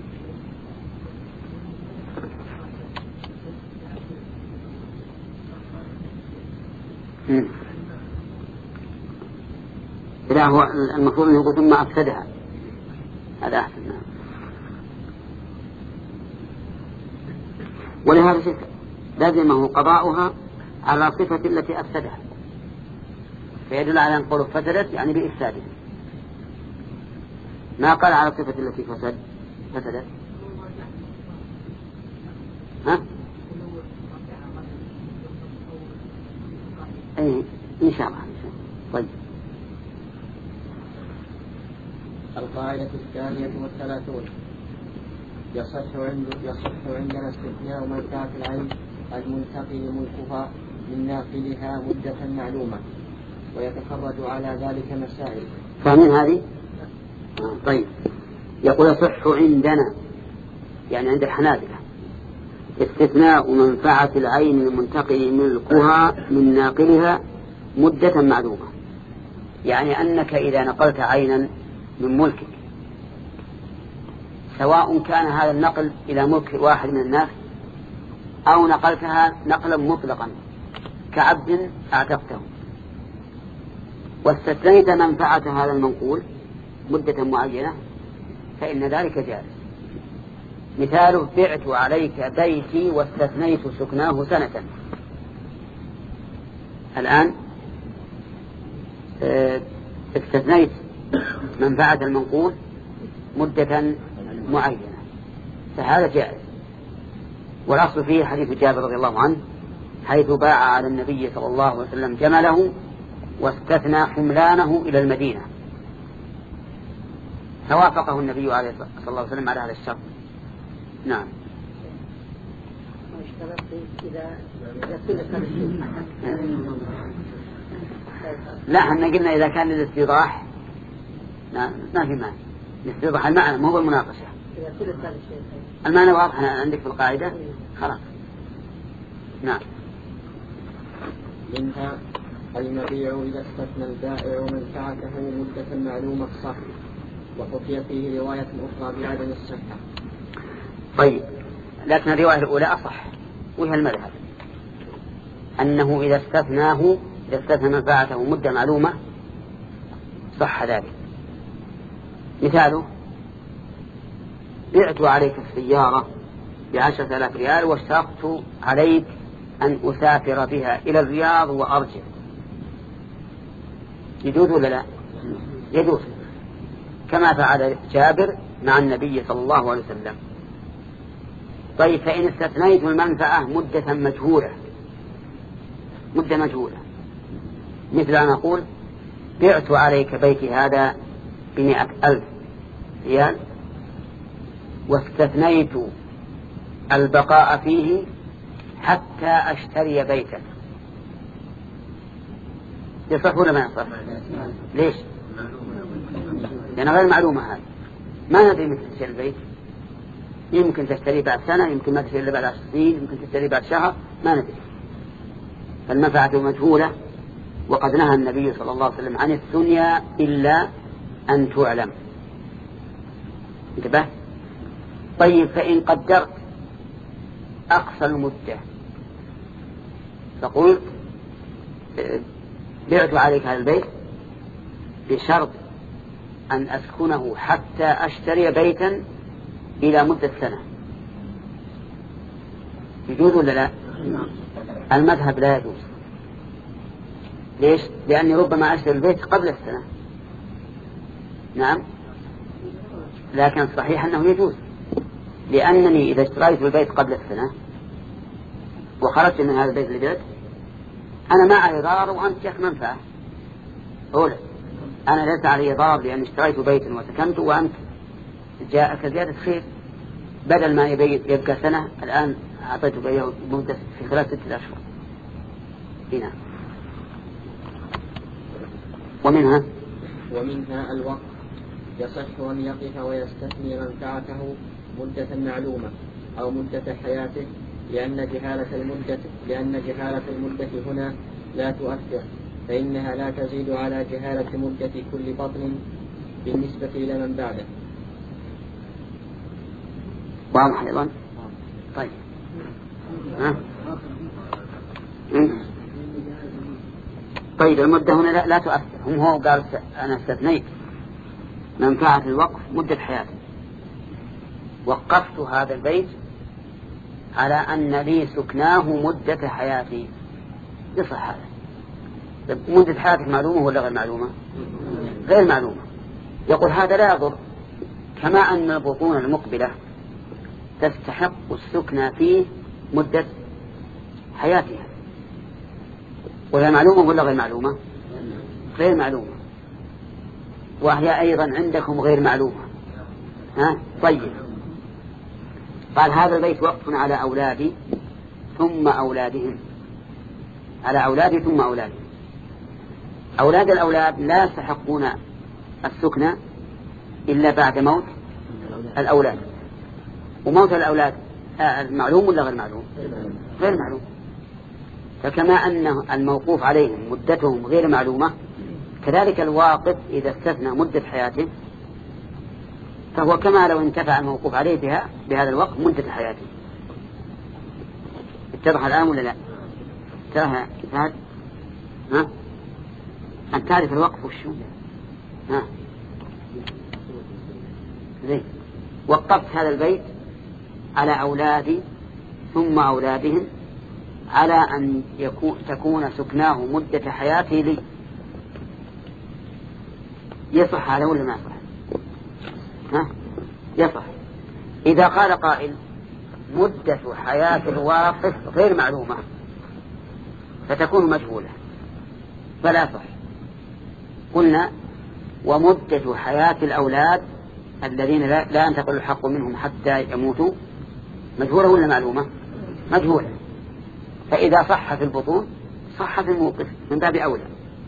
لا، هو المفروض أن يقول ثم أفسدها، هذا أحسن. ولهذا شيء لازمه قضاؤها على صفة التي أفسدها، فيدل على أن قوله فسدت يعني بإفسادها، ما قال على صفة التي فسدت. ها؟ أي إن شاء الله. طيب. القاعدة 32 يصح عندنا استثناء منفعة العين المنتقل ملكها من ناقلها مدة معلومة، ويتخرج على ذلك مسائل. فمن هذه طيب يقول يصح عندنا يعني عند الحنابلة استثناء منفعة العين المنتقل ملكها من ناقلها مدة معلومة، يعني أنك إذا نقلت عينا من ملكك سواء كان هذا النقل إلى ملك واحد من الناس أو نقلتها نقلا مطلقا كعبد أعتقته واستثنيت منفعة هذا المنقول مدة معينة فإن ذلك جائز. مثاله بعت عليك بيتي واستثنيت سكناه سنة. الآن استثنيت منفعة المنقول مدة معينة فهذا جائز. والأصل فيه حديث جابر رضي الله عنه حيث باع على النبي صلى الله عليه وسلم جمله واستثنى حملانه إلى المدينة فوافقه النبي عليه صلى الله عليه وسلم على هذا الشرط. نعم. لا احنا قلنا إذا كان للاستيضاح ما في معنى الاستيضاح المعنى مو بالمناقشة. المعنى واضح عندك في القاعدة خلاص. نعم. منها المبيع إذا استثنى البائع منفعته مدة معلومة صح، وحكي فيه رواية أخرى بعدم الصحة. طيب لكن الرواية الأولى أصح وهي المذهب أنه إذا استثنى منفعته مدة معلومة صح ذلك. مثاله بعت عليك السيارة ب10,000 ريال واشترطت عليك أن أسافر بها إلى الرياض وأرجع. يجوز ولا لا؟ يجوز كما فعل جابر مع النبي صلى الله عليه وسلم. طيب فإن استثنيت المنفعة مدة مجهولة مثل أن أقول بعت عليك بيتي هذا ب100,000 ريال واستثنيت البقاء فيه حتى أشتري بيتا. يصح ولا ما يصح؟ ليش؟ لأن غير معلومة هذه ما ندري متى تشتري البيت، يمكن تشتري بعد سنة، يمكن ما تشتري بعد 10 سنين، يمكن تشتري بعد شهر، ما ندري. فالمنفعة مجهولة وقد نهى النبي صلى الله عليه وسلم عن الثنيا إلا أن تعلم. انتبه. طيب فإن قدرت أقصى المدة فقلت بعت عليك هذا البيت بشرط أن أسكنه حتى أشتري بيتا إلى مدة سنة، يجوز ولا لا؟ المذهب لا يجوز. ليش؟ لأني ربما أشتري البيت قبل السنة. نعم، لكن الصحيح أنه يجوز، لأنني إذا اشتريت البيت قبل السنة وخرجت من هذا البيت لبيت أنا ما علي ضرر وأنت لك منفعة. أولا أنا ليس علي ضرر لأن اشتريت بيتا وسكنت وأنت جاءك زيادة خير، بدل ما يبقى سنة الآن أعطيته بيه مدة في خلال 6 أشهر. هنا ومنها الوقت يصح أن يقف ويستثني منفعته مدة معلومة أو مدة حياته لأن جهالة المدة هنا لا تؤثر، فإنها لا تزيد على جهالة مدة كل بطن بالنسبة إلى من بعده. واضح أيضا. طيب طيب المدة هنا لا تؤثر. هو قال أنا استثنيت منفعة الوقف مدة حياتي، وقفت هذا البيت على أن لي سكناه مدة حياتي. يصح هذا. مدة حياتك معلومة ولا غير معلومة؟ غير معلومة. يقول هذا لا يضر، كما أن البطون المقبلة تستحق السكنى فيه مدة حياتها، وهي معلومة ولا غير معلومة؟ غير معلومة، وهي أيضا عندكم غير معلومة. طيب قال هذا البيت وقف على أولادي ثم أولادهم، على أولادي ثم أولادهم. أولاد الأولاد لا يستحقون السكنى إلا بعد موت الأولاد. وموت الأولاد معلوم ولا غير معلوم؟ غير معلوم. فكما أن الموقوف عليهم مدتهم غير معلومة، كذلك الواقف إذا استثنى مدة حياته فهو كما لو انتفع الموقوف عليه بهذا الوقت مدة حياته. اتضح الآن ولا لا؟ اتضح. أن تعرف الوقف وشو؟ زين. وقفت هذا البيت على أولادي ثم أولادهم على أن تكون سكناه مدة حياتي لي. يصح هذا ولا ما يصح؟ يصح. إذا قال قائل مدة حياة الواقف غير معلومة فتكون مجهولة فلا صح. قلنا ومدة حياة الأولاد الذين لا ينتقل الحق منهم حتى يموتوا مجهولة ولا معلومة؟ مجهولة. فإذا صح في البطون صح في الموقف من باب أولى.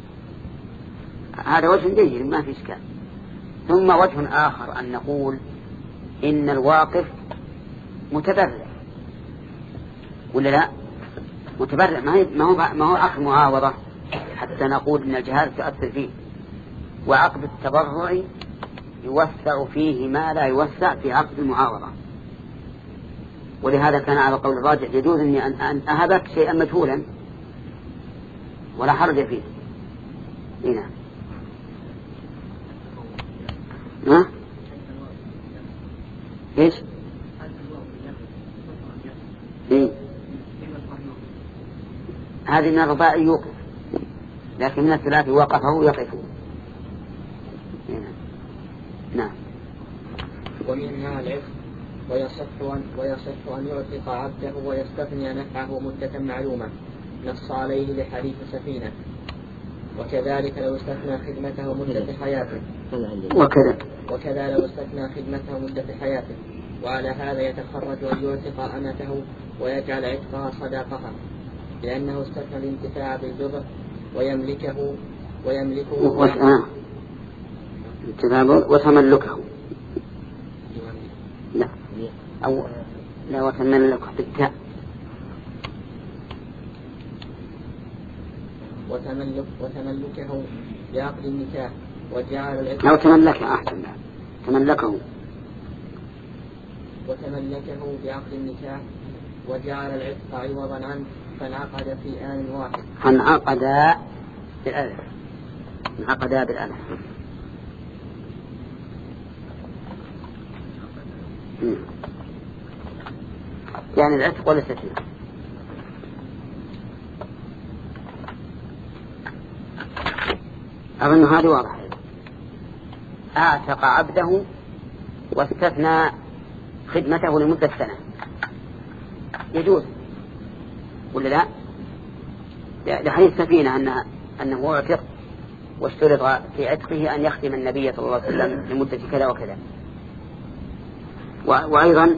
هذا وجه جيد ما في إشكال. ثم وجه آخر أن نقول إن الواقف متبرع ولا لا؟ متبرع ما هو عقد معاوضة حتى نقول إن الجهالة تؤثر فيه. وعقد التبرع يوسع فيه ما لا يوسع في عقد المعاوضة. ولهذا كان على قول الراجح يجوز أني أن أهبك شيئا مجهولا ولا حرج فيه. هنا ايش؟ هذه من الرباع يوقف، لكن من الثلاث وقفه يقف. نعم. ومنها العفق، ويصح أن يعتق عبده ويستثني نفعه مدة معلومة نص عليه لحديث سفينة. وكذلك لو استثنى خدمته مدة حياته. وكذا لو استثنى خدمته مدة حياته. وعلى هذا يتخرج أن يعتق أمته ويجعل عتقها صداقها، لأنه استثنى الانتفاع بالجبر وتملكه لا أو لا وتملكه بالتاء وتملكه بعقد النكاح وجعل العتق أو تملكه أحسن تملكه بعقد النكاح وجعل العتق عوضا عنه فانعقد في آن واحد. فانعقدا بالألف. يعني العتق والاستثناء. أظن هذه واضحة. أعتق عبده واستثنى خدمته لمدة سنة يجوز ولا لا؟ لحديث سفينة أنه اعتق واشترط في عتقه أن يخدم النبي صلى الله عليه وسلم لمدة كذا وكذا. وأيضا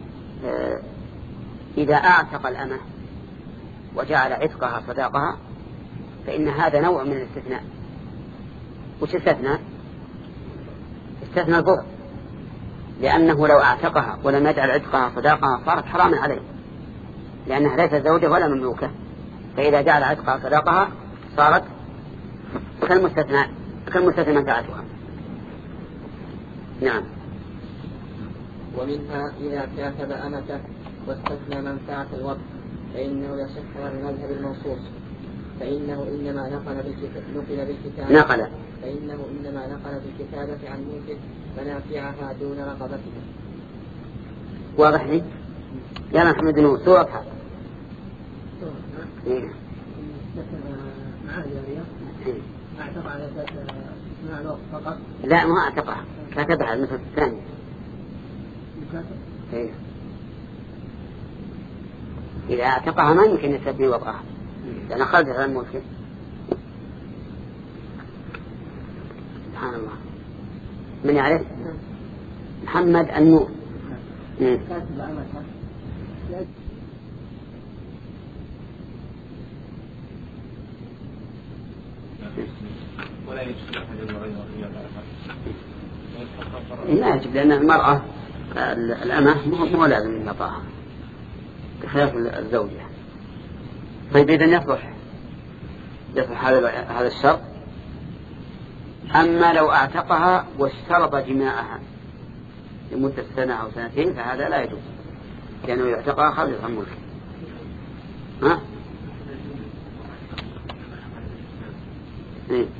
إذا أعتق الأمة وجعل عتقها صداقها فإن هذا نوع من الاستثناء. وش استثناء البغض، لأنه لو أعتقها ولم يجعل عتقها صداقها صارت حراما عليه. لأنها ليست زوجة ولا مملوكة، فإذا جعل عتقها صداقها صارت كالمستثنى منفعتها. نعم. ومنها إذا كاتب أمته واستثنى منفعة الوقت فإنه يصح عن المذهب المنصوص، فإنه إنما نقل بالكتابة عن ملكه منافعها دون رقبتها. واضح لي؟ يا محمد نور سورة حق. أعتقد على اسماء الوقت فقط. لا ما أعتقها، كتبها المثل الثاني. إيه. إذا اعتقها ما يمكن يستبدل وضعها لأن خرجت عن ملكه. سبحان الله. من يعرف؟ محمد النور. ولا يجب لا يجب، لأن المرأة الأمة مو لازم يطاعها بخلاف الزوجة. طيب إذن يصلح هذا الشرط. أما لو اعتقها واشترط جماعها لمدة سنة أو سنتين فهذا لا يجوز، لأنه يعتقها خرجت عن ملكه. ها؟ إيه؟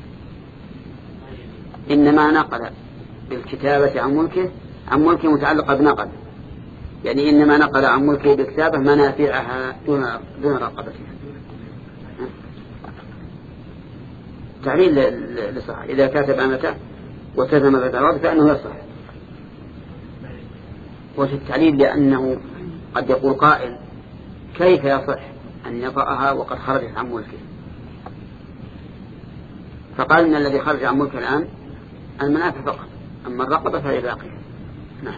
إنما نقل بالكتابة عن ملكه متعلقة بنقل، يعني إنما نقل عن ملكه بالكتابة منافعها دون رقبتها. تعليل لصح إذا كاتب أمته وتزم بالعوض فإنه يصح. وفي التعليل لأنه قد يقول قائل كيف يصح أن يطأها وقد خرجت عن ملكه؟ فقال إن الذي خرج عن ملكه الآن المنافع فقط، أما الرقبة فهي باقية. نعم.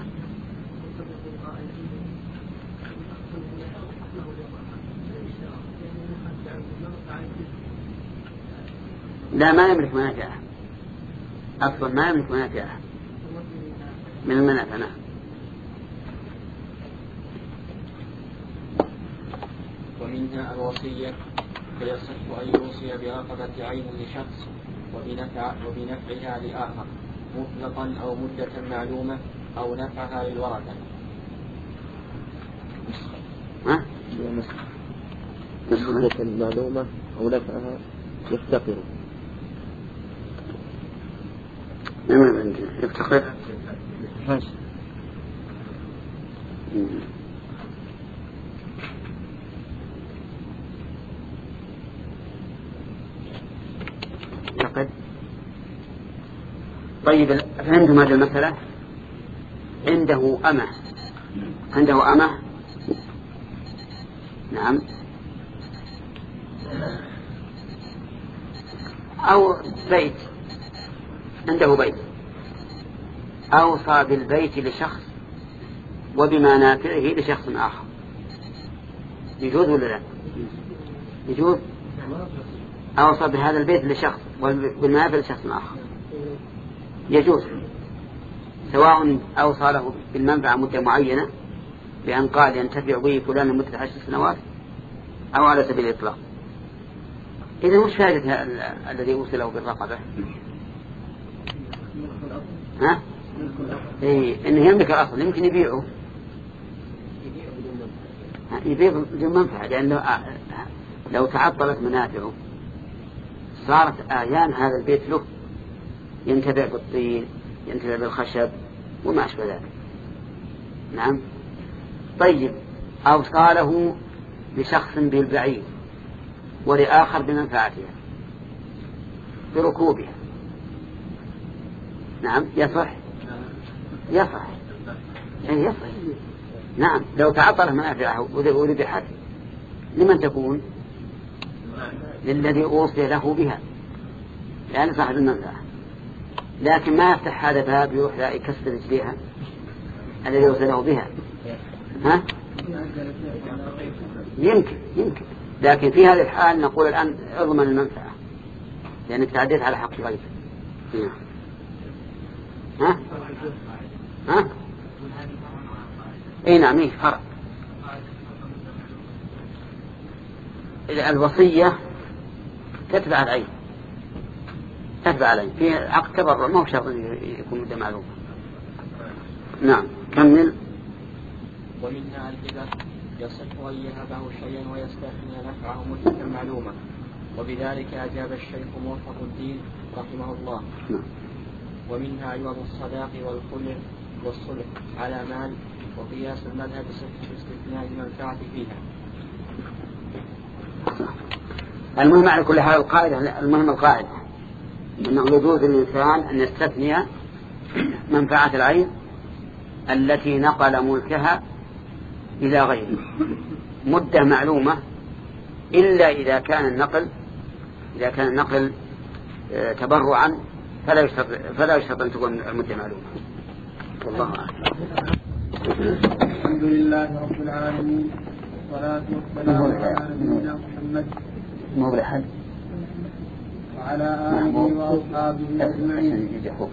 لا ما يملك منافعها أصلا، ما يملك منافعها من المنافع. نعم. ومنها الوصية، فيصح أن يوصي برقبة عين لشخص وبنفعها لآخر مطلقا أو مدة معلومة أو نفعها للورثة. مدة معلومة أو نفعها يفتقر. يفتقر. طيب فهمتم هذه المسألة؟ عنده أمة نعم أو بيت، عنده بيت أوصى بالبيت لشخص وبمنافعه لشخص آخر، يجوز ولا لا؟ يجوز. أوصى بهذا البيت لشخص وبالمنافع لشخص آخر يجوز، سواء أوصى له بالمنفعة مدة معينة بأن قال ينتفع به فلان لمدة 10 سنوات أو على سبيل الإطلاق. إذا مش فائدة الذي أوصى له بالرقبة؟ ها؟ إيه إنه يملك الأصل، يمكن يبيعه بدون منفعة، لأنه لو تعطلت منافعه صارت أعيان هذا البيت له، ينتفع بالطين ينتفع بالخشب وما أشبه ذلك. نعم. طيب أوصاله لشخص بالبعيد ولآخر بمنفعتها بركوبها، نعم يصح. يصح. نعم. لو تعطل منافعه وذبحت لمن تكون؟ للذي أوصي له بها، يعني صاحب المنفعة. لكن ما يفتح هذا باب يروح لا يكسر رجليها الذي أوصي له بها. ها؟ يمكن. لكن في هذه الحال نقول الآن اضمن المنفعة لأنك تعديت على حق غيرك. ها؟ اي نعم. فرق. الوصية تتبع العين، تتبع العين في عقد تبرع، ما هو شرط يكون مدة معلومة. نعم كمل. ومنها الهبة يصح أن يهبه شيئا ويستثني نفعه مدة معلومة، وبذلك أجاب الشيخ موفق الدين رحمه الله. ومنها عوض الصداق والخلع والصلح على مال، وقياس المذهب باستثناء المنفعة فيها. المهم على كل حال القاعدة، المهم القاعدة أنه يجوز للإنسان أن يستثني منفعة العين التي نقل ملكها إلى غيره مدة معلومة، إلا إذا كان النقل تبرعا فلا يشترط أن تكون المدة معلومة. والله أعلم. الحمد لله رب العالمين، والصلاة والسلام على نبينا محمد وعلى آله وأصحابه أجمعين.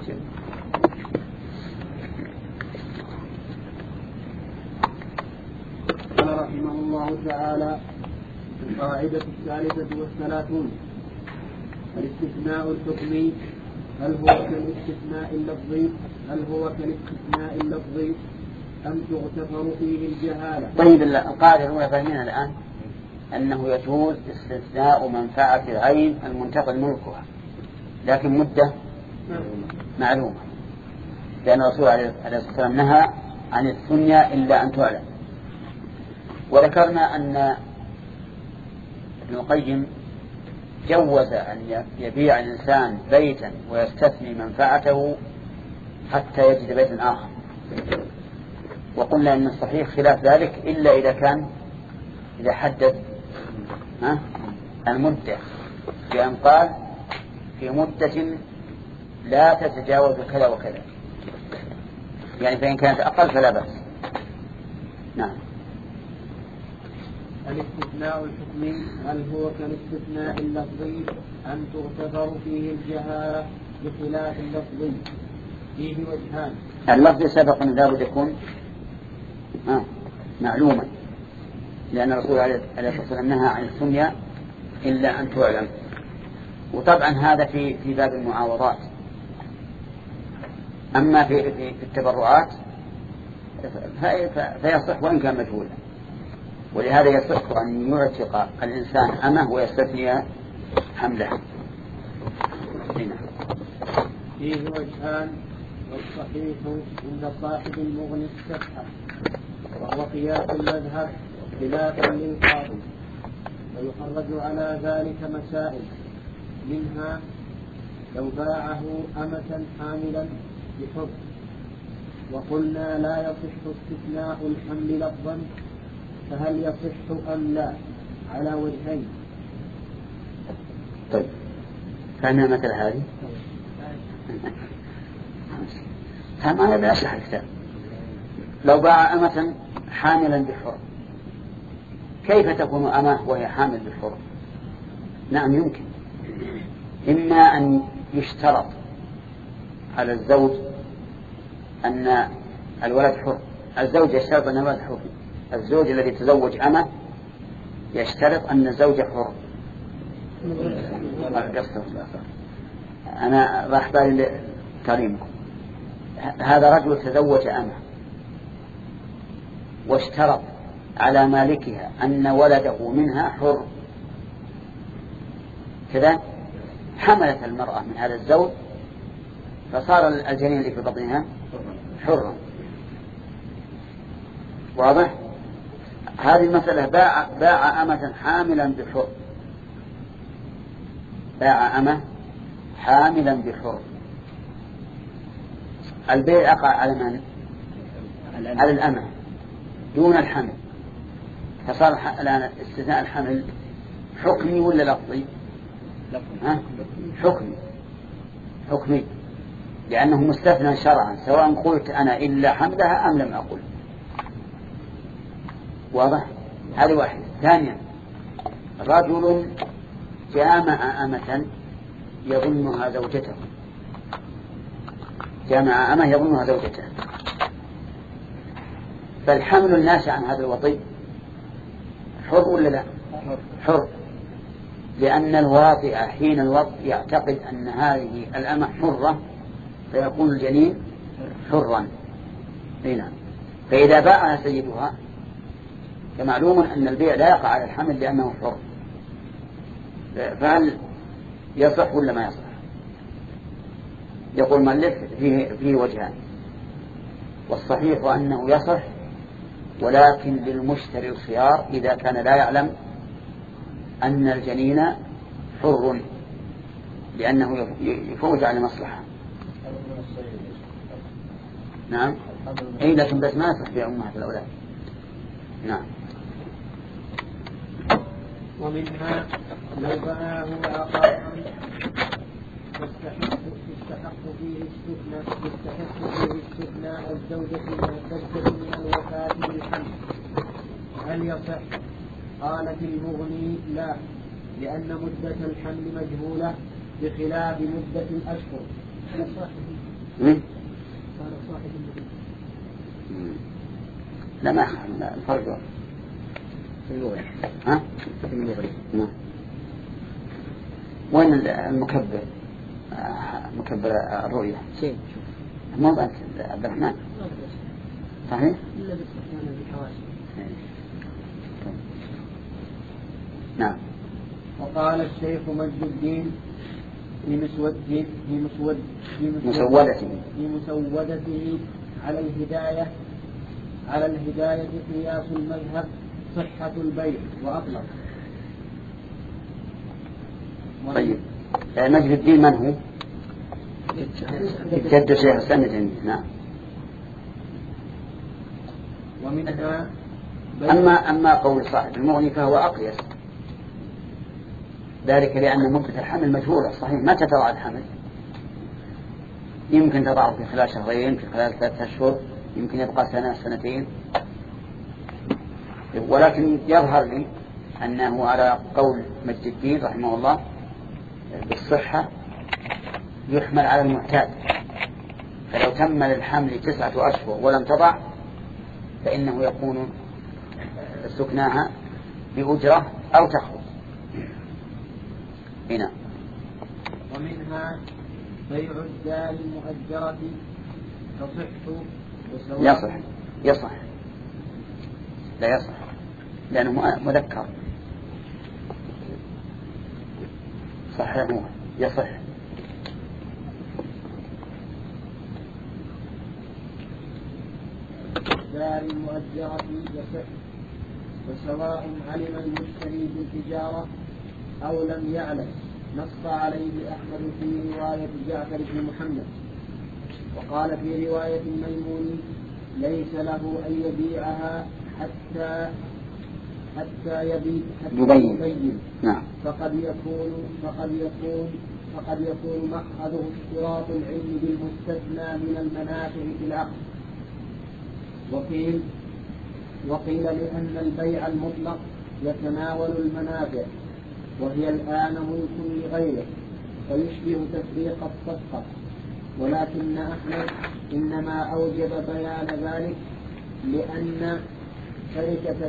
قال رحمه الله تعالى: القاعدة 33 الاستثناء الحكمي هل هو كالاستثناء اللفظي أم تغتفر فيه الجهالة؟ طيب القاعدة الأولى فهمنا الآن أنه يجوز استثناء منفعة العين المنتقل ملكها لكن مدة معلومة، لأن الرسول عليه الصلاة والسلام نهى عن الثنيا إلا أن تعلم. وذكرنا أن ابن القيم جوز أن يبيع الإنسان بيتا ويستثني منفعته حتى يجد بيتا آخر، وقلنا أن الصحيح خلاف ذلك إلا إذا حدد المدة، بأن قال في مدة لا تتجاوز كذا وكذا، يعني فإن كانت أقل فلا بأس. نعم. الاستثناء الحكمي هل هو كالاستثناء اللفظي أم تغتفر فيه الجهالة بخلاف اللفظي؟ فيه وجهان. اللفظ سبق أن لابد يكون معلوما، لأن الرسول عليه الصلاة والسلام نهى عن الثنيا إلا أن تعلم. وطبعا هذا في باب المعاوضات. أما في التبرعات فيصح وإن كان مجهولا، ولهذا يصح أن يعتق الإنسان أمه ويستثني حمله. فيه وجهان، والصحيح عند صاحب المغني الصحة، وهو قياس المذهب خلافا للقاضي، ويخرج على ذلك مسائل، منها لو باعه أمة حاملا بحر، وقلنا لا يصح استثناء الحمل لفظا، فهل يصح أم لا؟ على وجهين. طيب فأنا مثل هذه فما يبقى أشرح الكتاب. لو باع أمة حاملا بحر، كيف تكون أمة وهي حامل بالحر؟ نعم يمكن، إما أن يشترط على الزوج أن الولد حر، الزوج يشترط أن الولد حر، الزوج الذي تزوج أمة يشترط أن الزوج حر. أنا راح بالي تعليمكم. هذا رجل تزوج أمة واشترط على مالكها أن ولده منها حر، كذا حملت المرأة من هذا الزوج فصار الجنين اللي في بطنها حرا. واضح؟ هذه المسألة باع أمة حاملا بحر، باع أمة حاملا بحر، البيع يقع على من؟ على الأمة دون الحمل، فصار الآن استثناء الحمل حكمي ولا لفظي؟ حكمي، لأنه مستثنى شرعا، سواء قلت أنا إلا حملها أم لم أقل. واضح؟ هذه واحدة. ثانيا، رجل جامع أمة يظنها زوجته، جامع أمة يظنها زوجته، فالحمل الناشئ عن هذا الوطي حر ولا لا؟ حر، لأن الواطئ حين الوطء يعتقد أن هذه الأمة حرة فيكون الجنين حرا هنا. فإذا باعها سيدها فمعلوم أن البيع لا يقع على الحمل لأنه حر، فهل يصح ولا ما يصح؟ يقول مؤلف فيه وجهان، والصحيح أنه يصح، ولكن للمشتري الخيار إذا كان لا يعلم أن الجنين حر لأنه يفوز على مصلحة. نعم أي لكن بس ما يصح في أمهات الأولاد. نعم. ومنها لو بناه عقارا يستحق فيه استثناء الزوجة المعتدة من الوفاة بالحمل، هل يصح؟ قال في المغني لا، لأن مدة الحمل مجهولة بخلاف مدة الأشهر. لا ما الفرق في المغري. ها؟ في المغري. نعم. وين المكبر؟ مكبر الرؤية. شيء. ما بنت عبد الرحمن. صحيح؟ إلا باستثناء الحواس. نعم. وقال الشيخ مجد الدين في مسودته على الهداية قياس المذهب صحة البيع وأطلق. طيب مجد الدين من هو؟ جد شيخ السند. نعم. ومنها أما قول صاحب المغني فهو أقيس، ذلك لأن مدة الحمل مجهولة. صحيح متى تضع الحمل؟ يمكن تضعه في خلال شهرين، في خلال 3 أشهر، يمكن يبقى سنة سنتين، ولكن يظهر لي أنه على قول مجد الدين رحمه الله بالصحة يحمل على المعتاد، فلو تم للحمل 9 أشهر ولم تضع فإنه يكون سكناها بأجرة أو تخرج هنا. ومنها بيع الدار المؤجرة تصح يصح لا يصح لأنه مذكر. صحيح يصح. الدار المؤجرة يصح، وسواء علم المشتري بالتجارة أو لم يعلم، نص عليه أحمد في رواية جعفر بن محمد. وقال في رواية الميموني ليس له أن يبيعها حتى يبين. نعم. فقد يكون مأخذه اشتراط العلم بالمستثنى من المنافع في العقد. وقيل لأن البيع المطلق يتناول المنافع وهي الآن ملك لغيره فيشبه تفريق الصفقة، ولكن أحمد إنما أوجب بيان ذلك لأن شركة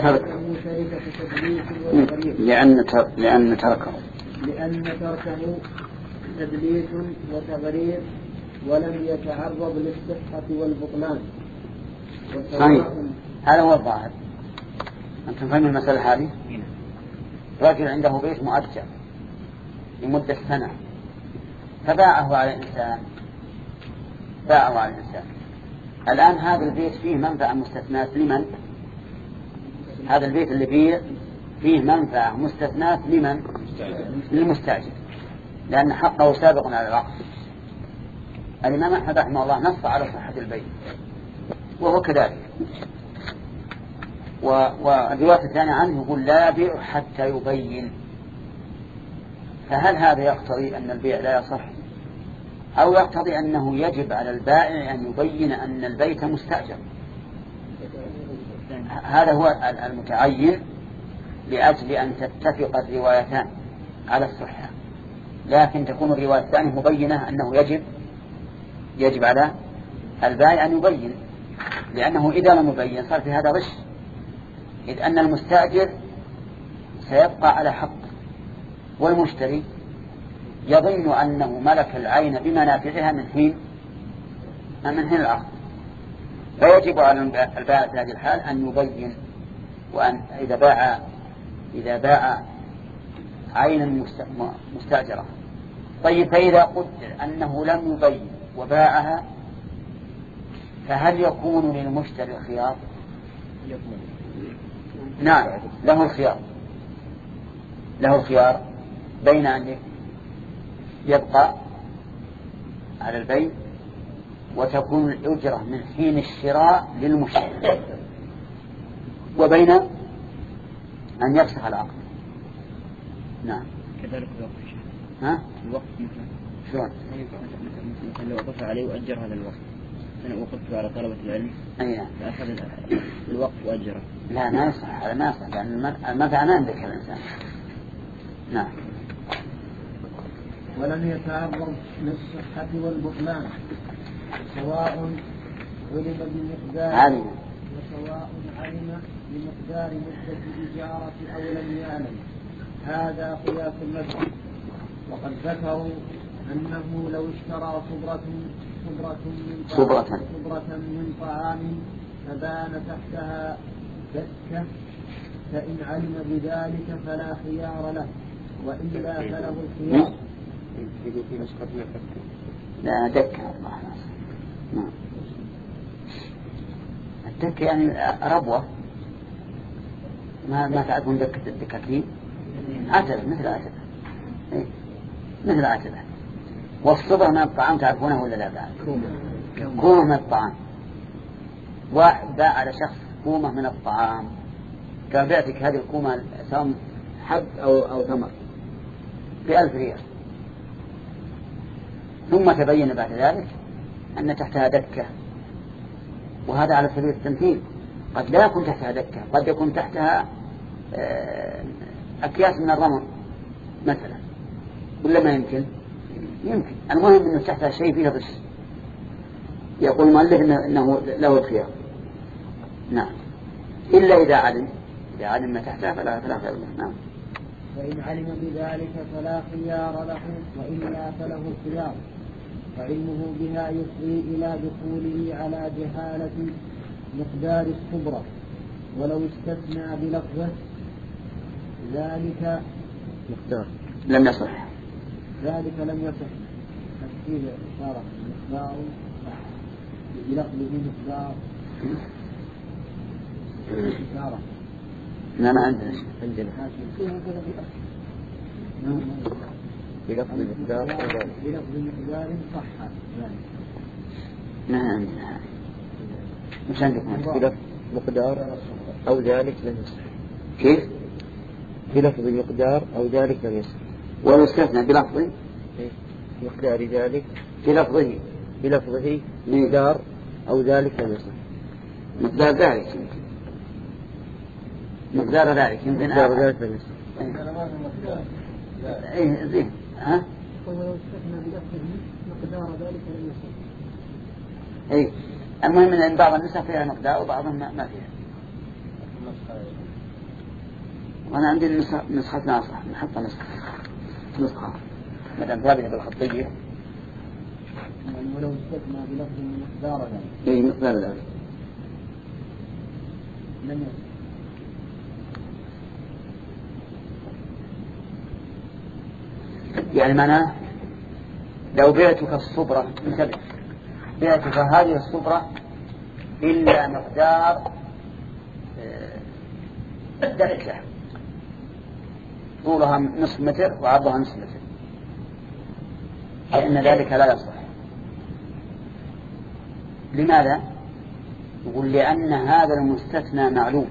تدليس وتغرير، لأن تركه تدليس وتغرير ولم يتعرض للصحة والبطلان. صحيح. هذا هو الظاهر. أنتم فهموا المسألة هذه؟ رجل عنده بيت مؤجر لمدة سنة فباعه على الإنسان. الآن هذا البيت فيه منفعة مستثناة لمن؟ هذا البيت اللي فيه منفعة مستثناة لمن؟ للمستأجر، لأن حقه سابق على العقد. الإمام أحمد رحمه الله نص على صحة البيع وهو كذلك. والرواية الثانية عنه يقول لا يبيع حتى يبين. فهل هذا يقتضي أن البيع لا يصح، أو يقتضي أنه يجب على البائع أن يبين أن البيت مستأجر؟ هذا هو المتعين لأجل أن تتفق الروايتان على الصحة، لكن تكون الرواية الثانية مبينة أنه يجب على البائع أن يبين، لأنه إذا لم يبين صار في هذا غش، إذ أن المستأجر سيبقى على حق والمشتري يظن أنه ملك العين بمنافعها من حين العقد، فيجب على البائع في هذه الحال أن يبين، وأن إذا باع عينا مستأجرة. طيب فإذا قدر أنه لم يبين وباعها، فهل يكون للمشتري الخيار؟ نعم، له الخيار بين أن يبقى على البيع وتكون الأجرة من حين الشراء للمشتري، وبين أن يفسخ العقد. نعم. كذلك الوقت. الوقت مثلا شلون؟ مثلا لو وقف عليه وأجر هذا الوقت، أنا وقفت على طلبة العلم فأخذ الوقت وأجره. لا ما يصح، هذا ما يصح، لأن المنفعة ما عندك الإنسان. نعم. ولم يتعرض للصحة والبطلان، سواء علم بمقدار وسواء علم بمقدار مدة الإجارة أو لم يعلم. هذا قياس المذهب. وقد ذكروا أنه لو اشترى صبرة من طعام فبان تحتها دكة، فإن علم بذلك فلا خيار له، وإلا فله الخيار. لا دكة. نعم. الدكة يعني ربوة، ما تعرفون الدكاكين؟ عتبة، مثل عتبة. والصبر من الطعام تعرفونه ولا لا؟ كومة من الطعام. واحد باع على شخص كومة من الطعام، قال بعتك هذه الكومة سواء حب أو ثمر ب1000 ريال، ثم تبين بعد ذلك أن تحتها دكة، وهذا على سبيل التمثيل. قد لا يكون تحتها دكة، قد يكون تحتها أكياس من الرمل مثلا، ولا ما يمكن؟ المهم أنه تحتها شيء فيه غش. يقول المؤلف أنه له الخيار. نعم، إلا إذا علم ما تحتها فلا خيار له. نعم. فإن علم بذلك فلا خيار له، وإلا فله الخيار، فعلمه بها يفضي إلى دخوله على جهالة مقدار الصبرة، ولو استثنى بلفظه ذلك مقدار لم يصح. تفسير إشارة مقدار بلفظه مقدار إشارة. لا ما عندنا بلفظ مقدار صح. ما عندنا. مش عندكم بلفظ مقدار أو ذلك لم يصح. كيف؟ بلفظ مقدار أو ذلك لم يصح. ولو استثنى بلفظ مقدار ذلك بلفظه مقدار أو ذلك لم يصح. مقدار ذلك يمكن. مقدار ذلك لم يصح. ايه زين. ها؟ ولو استثنى بلفظه مقدار ذلك لم يصح. ايه، المهم ان بعض النسخ فيها مقدار وبعضهم ما فيها. وانا عندي نسختنا اصح، نحط نسخة مدام ثابتة بالخطية. ولو استثنى بلفظ مقدار ذلك. ايه مقدار ذلك لم يصح. يعني معناه لو بعتك الصبرة، انتبه، بعتك هذه الصبرة إلا مقدار دائرة لحم، طولها 0.5 متر وعرضها 0.5 متر، فإن ذلك لا يصح. لماذا؟ يقول لأن هذا المستثنى معلوم،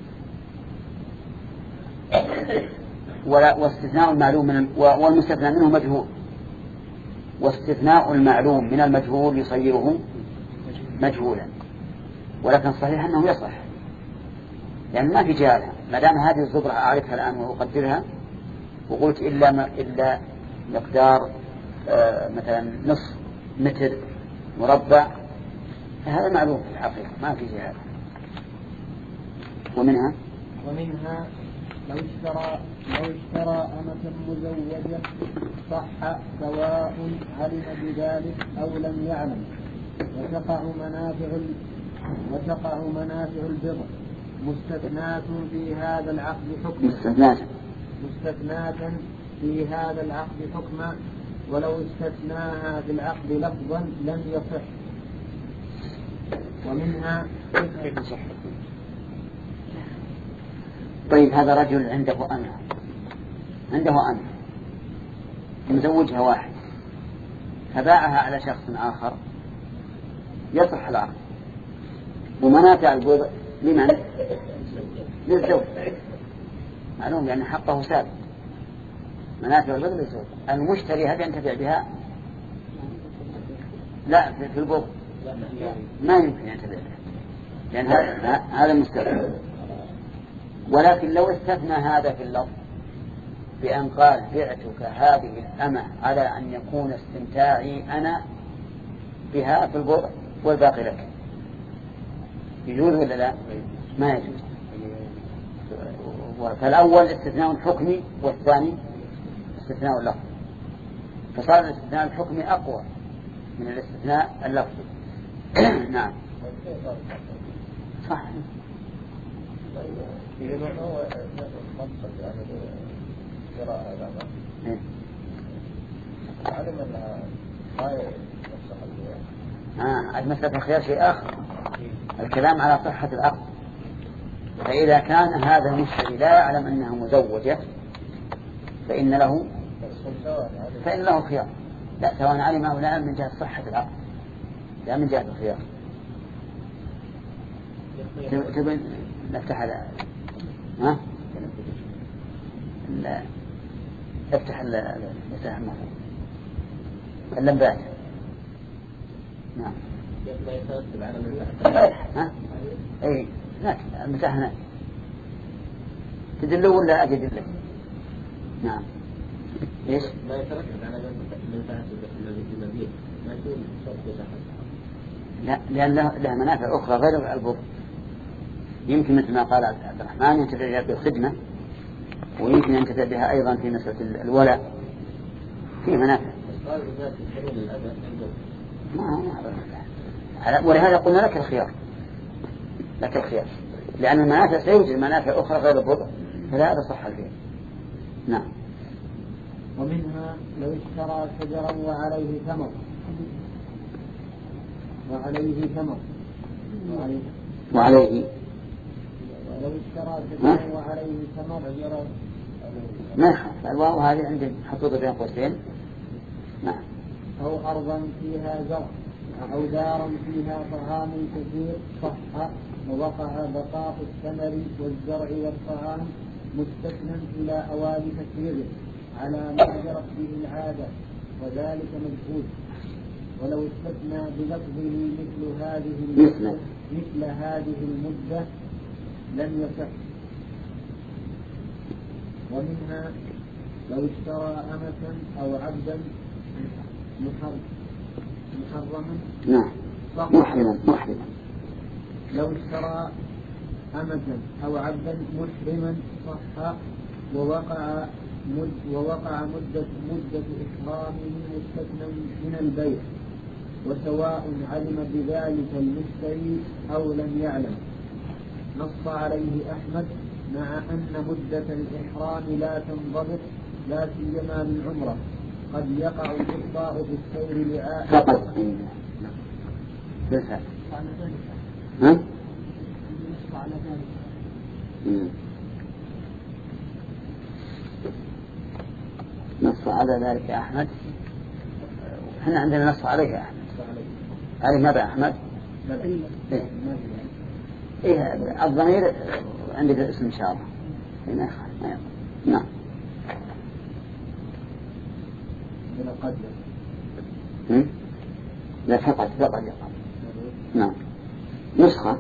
واستثناء المعلوم والمستثنى منه مجهول، واستثناء المعلوم من المجهول يصيره مجهولا. ولكن صحيح أنه يصح، يعني ما في جهالة. ما دام هذه الزبرة أعرفها الآن وأقدرها، وقلت إلا مقدار مثلا 0.5 متر مربع، فهذا معلوم في الحقيقة، ما في جهالة. ومنها لو اشترى أمة مزوجة صح سواء علم بذلك أو لم يعلم، وتقع منافع البضع مستثناة في هذا العقد حكما ولو استثناها في العقد لفظا لم يصح. ومنها طيب هذا رجل عنده أمة مزوجها واحد فباعها على شخص آخر يصح العقد، ومنافع البضع لمن؟ للزوج، معلوم لأن حقه ثابت. منافع البضع للزوج، المشتري هل ينتفع بها؟ لا، في البضع ما يمكن ينتفع بها لأن هذا مستثنى. ولكن لو استثنى هذا في اللفظ بأن قال بعتك هذه الأمة على أن يكون استمتاعي أنا بها في البضع والباقي لك، يجوز ولا لا؟ ما يجوز. فالأول استثناء حكمي والثاني استثناء لفظي، فصار الاستثناء الحكمي أقوى من الاستثناء اللفظي. نعم صح. مسألة الخيار شيء آخر، الكلام على صحة العقد. فإذا كان هذا المشتري لا يعلم أنها مزوجة فإن له خيار، لا سواء علم أو لا يعلم، من جهة صحة العقد لا من جهة الخيار. تبين نفتح هذا لا افتح المساحة اللمبات. نعم اي هناك المساحة هناك تدلوا ولا أجد لك؟ نعم ايش؟ لا يتركز على منفعة المبيع ما يكون شرط. لا، لأن له منافع أخرى غير البضع. يمكن مثل ما قال عبد الرحمن ينتفع بها بالخدمة، ويمكن ينتفع بها أيضا في مسألة الولاء، في منافع. ولهذا قلنا لك الخيار، لأن المنافع سيوجد منافع أخرى غير البضع، فلا تصح فيها. نعم. ومنها لو اشترى شجرا وعليه ثمر لو اشترى شجرا وعليه ثمر ما يخاف، الواو هذه عندي محطوطة بين قوسين. نعم. أو أرضا فيها زرع أو دارا فيها طعام كثير صح، ووقع بقاء الثمر والزرع والطعام مستثنى إلى أوان تفريغه على ما جرت به العادة، وذلك مجهول. ولو استثنى بلفظه مثل هذه المدة لم يصح. ومنها لو اشترى أمة أو عبدا محرما محرما لو اشترى أمة أو عبدا محرما صح، ووقع مدة إحرامه مستثنى من البيع، وسواء علم بذلك المشتري أو لم يعلم. نص عليه أحمد مع أن مدة الإحرام لا تنضبط لا سيما للعمرة، قد يقع الإفضاء في السير لعائد. نص على ذلك أحمد. احنا عندنا نص عليه أحمد. عليه ماذا أحمد؟ إيه الضمير عندك الاسم إن شاء الله. نعم. لا فقط يقع. نعم. نسخة.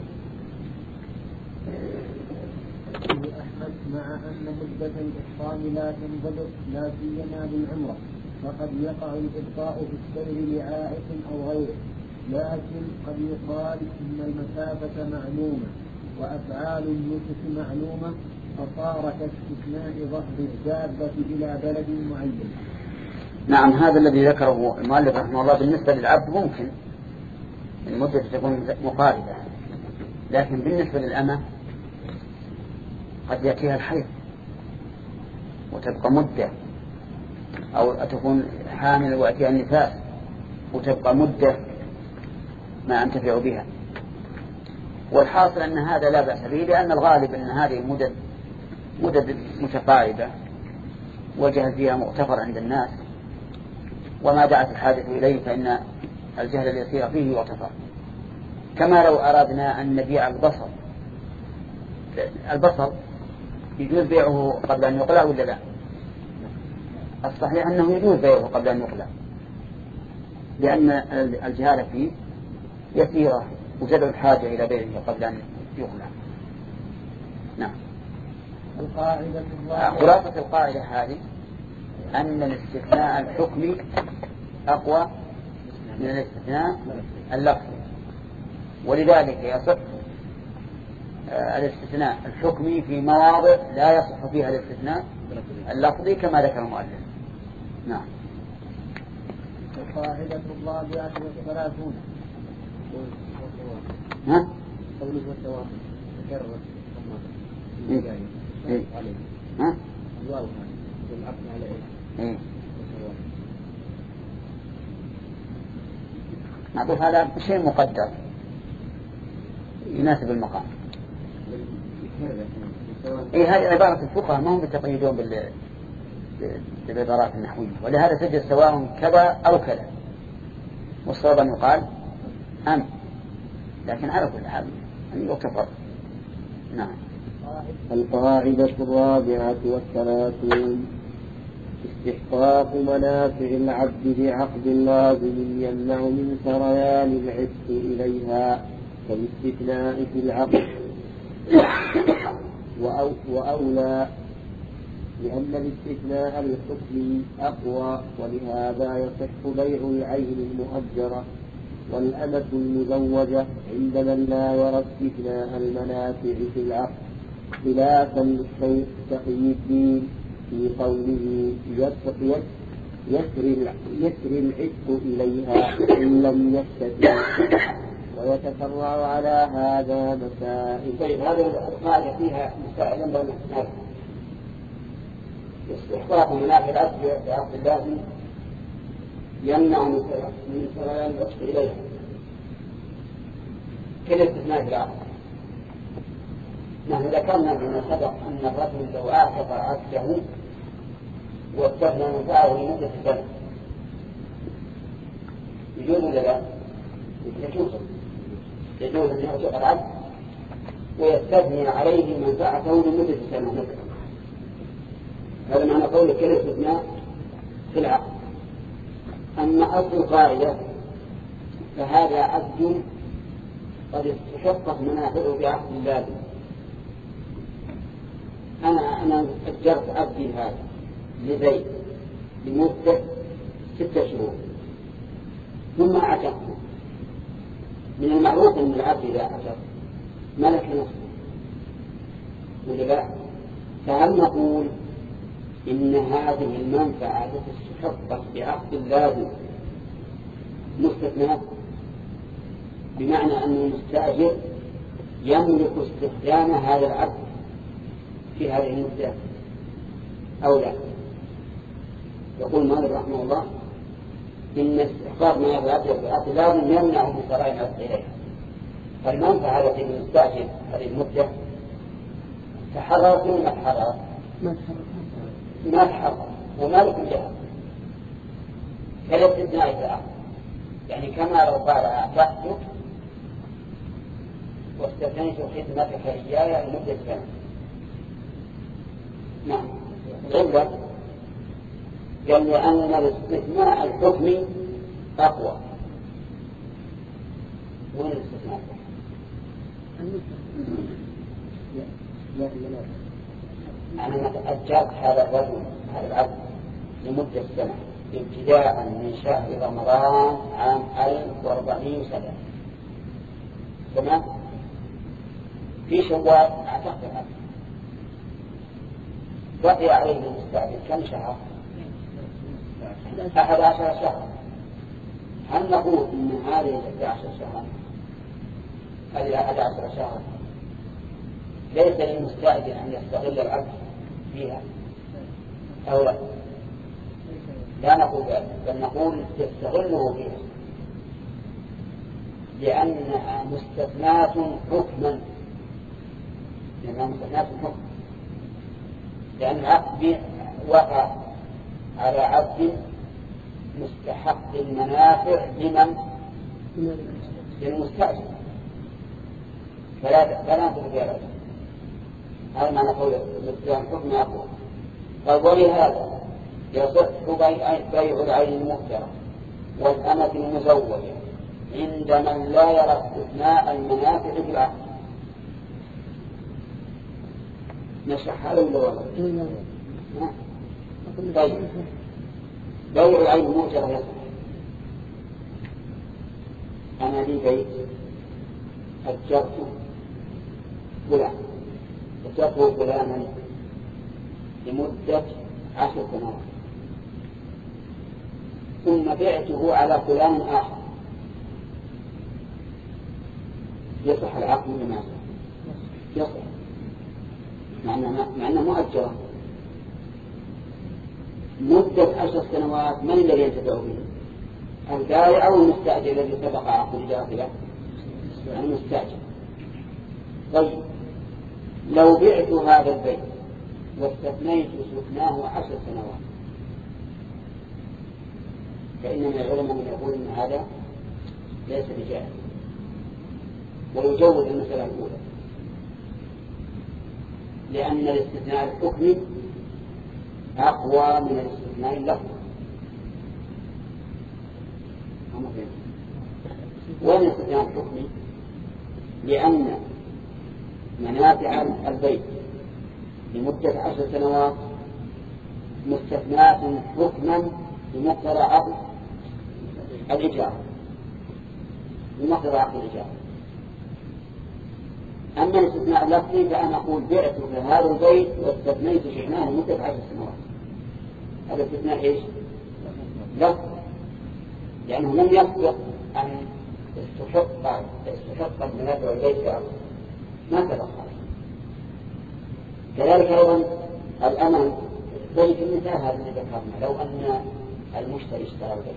أحمد مع أن مدة الإحرام لا تنضبط لا سيما بالعمرة، فقد يقع الإبطاء في السير لعائق أو غيره، لكن قد يقال إن المسافة معلومة وأفعال النسك معلومة، فصار كاستثناء ظهر الدابة إلى بلد معين. نعم، هذا الذي ذكره المؤلف رحمه الله بالنسبة للعبد ممكن المدة تكون مقاربة، لكن بالنسبة للأمة قد يأتيها الحيض وتبقى مدة، أو تكون حامل ويأتيها النفاس وتبقى مدة ما أنتفع بها. والحاصل أن هذا لا بأس به، لأن الغالب أن هذه مدد متقاربة وجهل فيها مغتفر عند الناس، وما دعت الحادث إليه فإن الجهل اليسير فيه يغتفر. كما لو أردنا أن نبيع البصل يجوز بيعه قبل أن يقلع ولا لا؟ الصحيح أنه يجوز بيعه قبل أن يقلع، لأن الجهالة فيه يسيرة وجد الحاجة إلى بيعه قبل أن يقلع. نعم. خلاصة القاعدة هذه أن الاستثناء الحكمي أقوى من الاستثناء اللفظي، ولذلك يصح الاستثناء الحكمي في مواضع لا يصح فيها الاستثناء اللفظي كما ذكر المؤلف. نعم. القاعدة الرابعة والثلاثون. ها؟ قوله والتواصل تكرر ها؟ الواو والعقل على إيه؟ نعطف هذا شيء مقدر يناسب المقام. إيه، هذه عبارة الفقهاء ما هم يتقيدون بالعبارات النحوية، ولهذا تجد سواء كذا أو كذا، والصواب أن يقال أم، لكن على كل حال أن يكفر. نعم. القاعدة الرابعة والثلاثون. استحقاق منافع العبد بعقد لازم يمنع من سريان العتق إليها كالاستثناء في العقد، وأولى لأن الاستثناء الحكمي أقوى، ولهذا يصح بيع العين المؤجرة والأمة المزوجة عند من لا يرى استثناء المنافع في العقد، خلافا للشيخ تقي الدين في قوله يسري العتق إليها إن لم يستثنى، ويتفرع على هذا مسائل. طيب، هذه القاعدة فيها مسائل ينبغي نفسها. استحقاق منافع العبد بعقد اللازم يمنع من سريان العتق إليها كالاستثناء في العقد. نحن ذكرنا فيما سبق أن الرجل لو أعتق عبده واستثنى منفعه لمدة سنة يجوز ولا لا؟ يجوز أن يعتق العبد ويستثني عليه منفعته لمدة سنة مثلا. هذا معنى قول كالاستثناء في العقد. أما أصل القاعدة فهذا عبد قد استحقت منافعه بعقد اللازم. أنا أجرت عبدي هذا لزيد لمدة 6 شهور ثم أعتقته. من المعروف أن العبد إذا أعتق ملك نفسه ولا لا؟ فهل نقول إن هذه المنفعة التي استحقت بعقد اللازم مستثنى، بمعنى أن المستأجر يملك استخدام هذا العبد في هذه المدة أو لا؟ يقول مالك رحمه الله إن استحقاق ما يتعلق بالعقد لازم يمنع من سرائر العقد إليها. فالمنفعة التي المستأجر هذه المدة تحررت ولا ما تحررت؟ ما تحرر ومالك الجهل كالاستثناء في العقد. يعني كما لو قال أعتقتك واستثنيت خدمتك إياي لمدة سنة. نعم. علة قال لأن الاستثناء الحكمي أقوى. وين الاستثناء؟ أنا أجرت هذا الرجل هذا العبد لمدة سنة ابتداء من شهر رمضان عام 1400 سنة. تمام؟ في شوال أعتقد هذا بقي عليه المستعجل كم شهر؟ 11 شهر. هل نقول إن هذه 11 شهرا هذه 11 شهرا ليس للمستعجل أن يستغل العبد فيها أو لا؟ لا نقول ذلك، بل نقول يستغله فيها لأنها مستثناة حكما، لأن العقد وقع على عبد مستحق المنافع لمن؟ للمستأجر، فلا تبقى له. هذا معنى قول الاستثناء حكم أقوى. قال ولهذا يصح بيع العين المؤجرة والأمة المزوجة عند من لا يرى استثناء المنافع في العقد. نشرح هذا ولا والله؟ طيب بيع العين المؤجرة يصح. أنا لي بيت أجرته فلانا لمدة 10 سنوات ثم بعته على فلان آخر، يصح العقد لما يصح مع أنه مؤجرة مدة 10 سنوات. من الذي ينتفع به؟ البائع أو المستأجر الذي سبق عقد داخله؟ المستأجر. طيب لو بعت هذا البيت واستثنيت سكناه 10 سنوات فإن من العلماء من يقول إن هذا ليس بجائز ويجوز المسألة الأولى، لأن الاستثناء الحكمي أقوى من الاستثناء اللفظي. وين الاستثناء الحكمي؟ لأن منافع البيت لمدة 10 سنوات مستثناة حكما بمقتضى عقد الإيجار. أما الاستثناء اللفظي فأنا أقول بعت هذا البيت واستثنيت شحناه لمدة 10 سنوات. هذا استثناء إيش؟ لفظ، لأنه لم يسبق أن استحق المنافع البيت كأرض، ما سبق. كذلك أيضا الأمل زي في المثال هذا الذي ذكرنا، لو أن المشتري اشترى البيت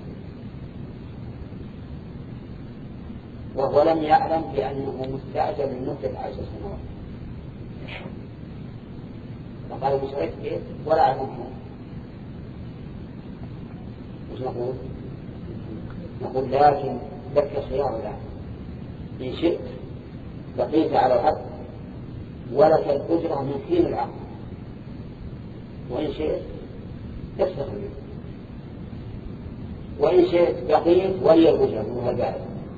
وهو لم يعلم بأنه مستأجر لمدة 10 سنوات فقال مشتريت بيت ولا أعلمه، مش نقول لكن لك خيار الآن إن شئت بقيت على العقد ولك الأجرة من حين العقد، وإن شئت افسخ منه، وإن شئت بقيت ولي الأجرة من هذا.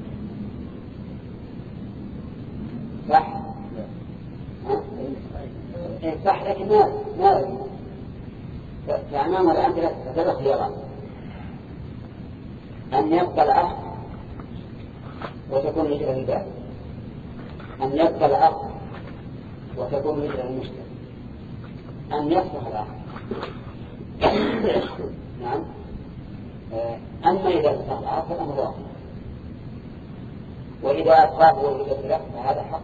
صح؟ صح، لكن ما فأمام الآن ثلاث خيارات: أن يبقى العقد وتكون الأجرة للبائع، أن يبقى العقد وتكون الأجرة للمشتري، أن يفسخ العقد. نعم. أما إذا فسخ العقد فالأمر واضح، وإذا أبقاه والأجرة فهذا حق،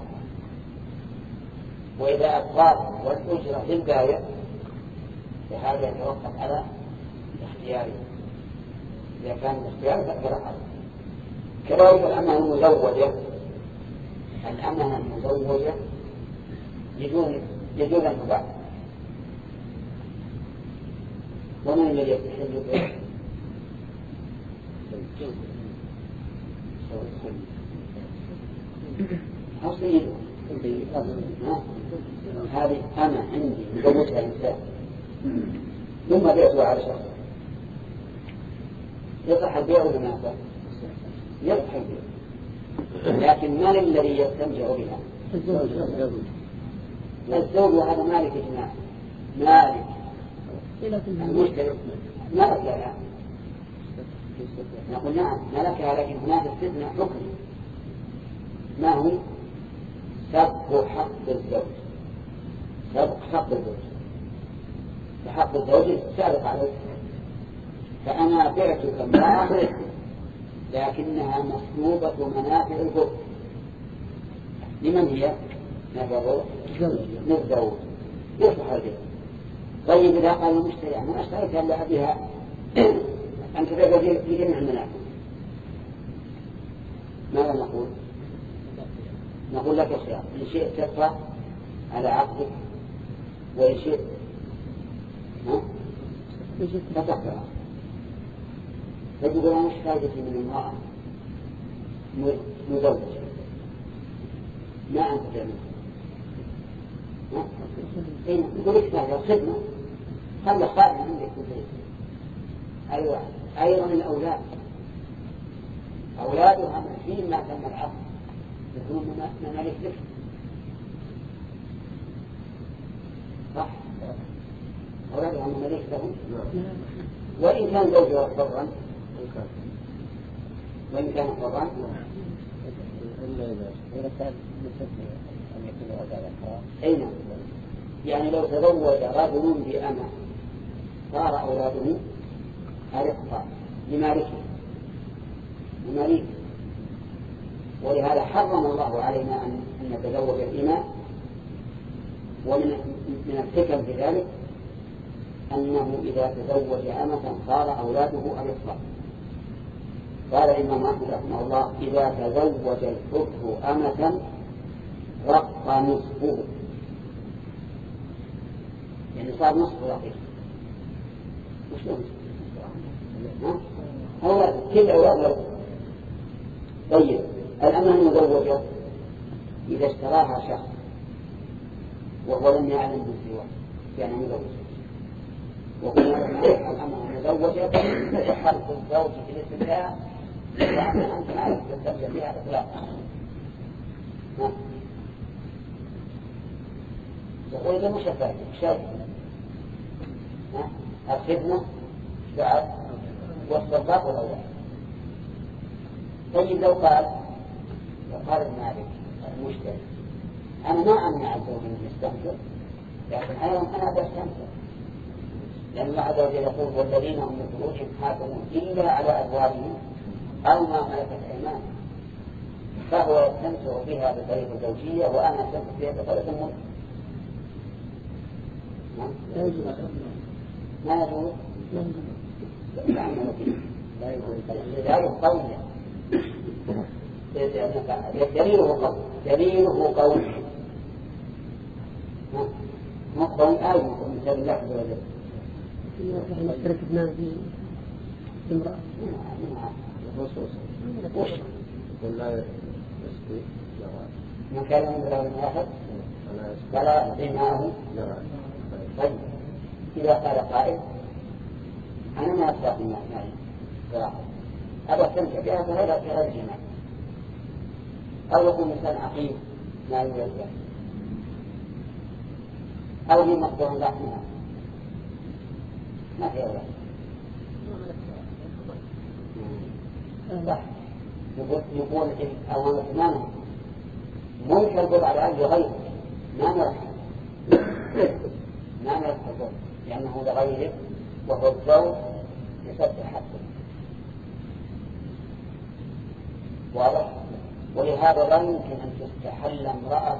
وإذا أبقاه والأجرة للبائع فهذا يتوقف على اختياره، إذا كان الاختيار فلا حرج. كذلك الأمة المزوجة يجوز أن تباع. ومن الذي يستحل به؟ أصلي هذه أنا عندي مزوجها إنسان ثم بيعتها على شخص، يصح البيع ولا ما يصح؟ يصح البيع، لكن من الذي يستمتع بها؟ الزوج، وهذا مالك إجماع، مالك المشتري مالك لها. نقول نعم ملكها، لكن هناك استثناء حكمي، ما هو؟ سبق حق الزوج، سبق حق الزوج. بحق الزوج سابق عليه. فأنا بعتك امرأة لكنها مسلوبة منافع الزوج. لمن هي؟ نفر للزوج يصلح البيع. طيب إذا قال المشتري أنا اشتريت هلا بها أن تبيع في جميع المنافع، ماذا نقول؟ نقول لك خيار، إن شئت تبقى على عقدك وإن شئت فتقبل. تجد أنا مش فائدتي من امرأة مزوجة ما أنت تعمل يقول لك هذا خدمة خلى خادم عندك في البيت. أيوة أيضا الأولاد أولادها فيما تم العقد يكونون ممالك لك صح؟ أولادها ممالك لهم وإن كان زوجها حرا وإن كان حرا إذا كان مستثنى أن يكون هذا الحرام. أي نعم. يعني لو تزوج رجل بأمة صار أولاده أرقا لمالكه ولهذا حرم الله علينا أن نتزوج الإماء. ومن الحكم في ذلك أنه إذا تزوج أمة صار أولاده أرقا. قال الإمام أحمد رحمه الله إذا تزوج الحر أمة رق نصفه، يعني صار نصف رقيق. مش نصف أولاد كل أولاد. طيب الأمة المزوجة إذا اشتراها شخص وهو لم يعلم بالزواج يعني مزوج وقلنا الأمة المزوجة تحرك الزوج في الاستمتاع يعني أنت عارف تستمتع بها إطلاقا. يقول إذا مش فاهم شرط الخدمة بعد والصداق والأولاد. طيب لو قال المالك المشتري أنا ما أمنع الزوج من يستمتع لكن أيضا أنا بستمتع لأن الله عز وجل يقول والذين هم لفروجهم حافظون إلا على أزواجهم أو ما ملكت أيمانهم فهو يستمتع بها بطريقة زوجية وأنا أستمتع بها بطريقة ملك. ما يجوز لا يقول دليله قول مو قول آية من كتاب الله عز وجل. نشترك ابناء في امرأة وش من كان من بلاد آخر فلا يعطيناه. طيب إذا قال قائل أنا ما أصدق من صراحة أبغى أستمتع بها بغير الجماع أو يكون إنسان عقيم ما يوجد أو من مقدور لحمها ما في أولاد صح. يقول أولا تماما ممكن القول على أجل غيره ما نرحل لأنه لغيره وهو الزوج يسد حقه واضح. ولهذا لا يمكن أن تستحل امرأة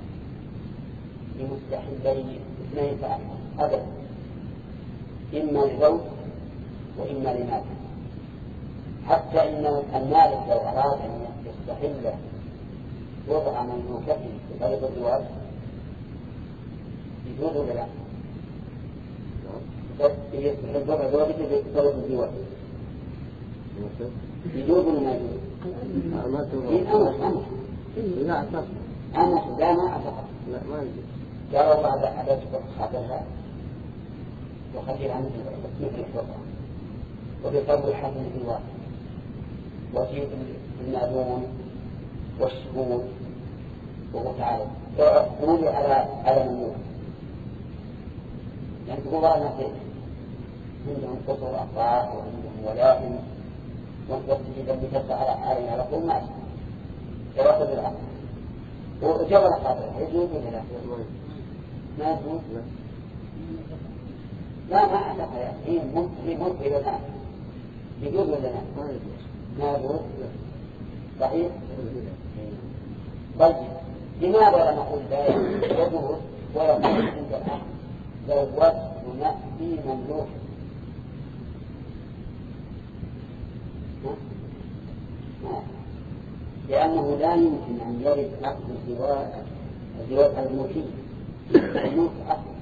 لمستحلين اثنين فأكثر أبدا إما لزوج وإما لمالك. حتى إن المالك لو أراد أن يستحل وضع مملوكته بطريقة الزواج يجوز ولا لا؟ يستحل وضع زوجته بطريقة الزواج يجوز ولا ما يجوز؟ أمر لا ما أعتقد قال الله على خاطرها وخطير عنه مثل الفقر وبقول الحاكم في الواقع وفي المأذون والشهود وهو تعالى تعقول على النور يعني تقول الله نفسه عندهم قصر أفراح وعندهم ولائم والتي تبقى عليها على طول ما أسمع تواصل بالعقل وجبل خاطرها يجوز ولا لا؟ ما يجوز لا ما أعتقد هي ممكن الآن يجوز ولا لا؟ ما يجوز صحيح؟ طيب لماذا نقول لا يجوز ويقول عند الأخ زوجت نفسي مملوك؟ لأنه لا يمكن أن يرد عقد الزواج الملكي الملك أصلا.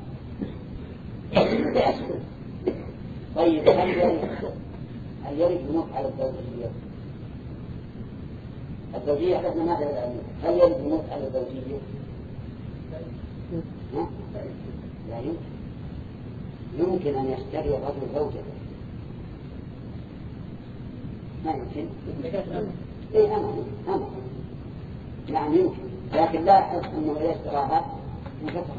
طيب هل يرد الملك على الزوجية؟ الزوجية حدثنا ماذا العلم؟ هل يرد الملك على الزوجية؟ لا يمكن. يمكن أن يشتري الرجل زوجته. ما يمكن. إيه أمر نعم يمكن، لكن لا أحس أنه إذا اشتراها انفسخ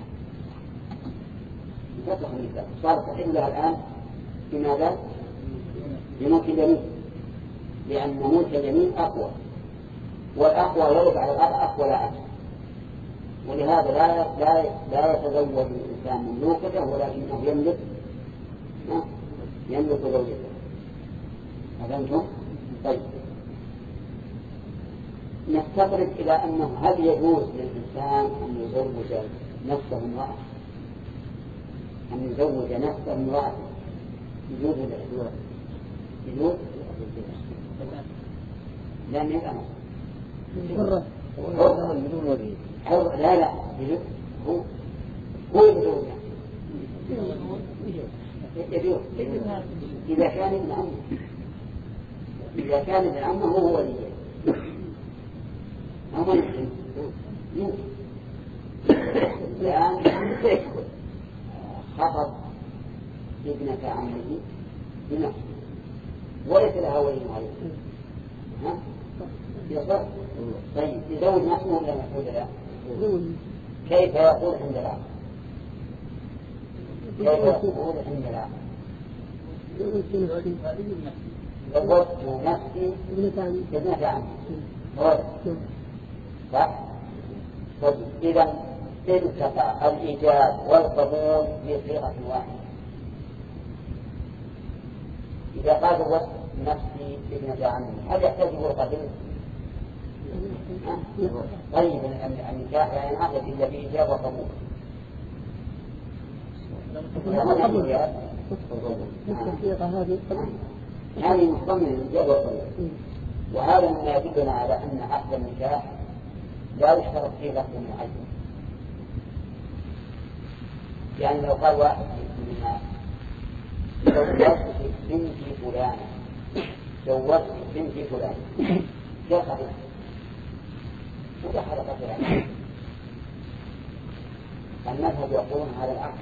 النساء صارت تحل لها الآن بماذا؟ بملك اليمين، لأن ملك اليمين أقوى، والأقوى يرد على الأقوى لا عكس، ولهذا لا يتزوج الإنسان مملوكته ولكنه يملك زوجته. أفهمتم؟ طيب نستطرد إلى أنه هل يجوز للإنسان أن يزوج نفسه امرأة؟ أن يزوج نفسه امرأة يجوز ولا لا؟ يجوز؟ لا من الأمر حر لا يجوز هو يجوز يجوز إذا كان ابن عمه، إذا كان ابن عمه هو وليه أما يمكن الآن خطب ابنة عمه بنفسه وليس لها ولي غيره يصح؟ طيب يزوج نفسه ولا مفعول لا؟ كيف يقول عند العقل؟ كيف يقول عند العقل؟ زوجت نفسي ابنة عمي صح؟ طيب إذا انتفع الإيجاب والقبول بصيغة واحدة. إذا قال زوجت نفسي ابنة عمي هل يحتاج القبول؟ طيب النكاح لا ينعقد إلا بإيجاب وقبول. هذه مصمم الإيجاب والقبول، وهذا ما يدلنا على أن عقد النكاح لا يشترط فيه لفظ معين. يعني لو قال واحد منها زوجت بنتي فلانة زوجت بنتي فلانة جاء ودخل قتل المذهب يقولون هذا العقد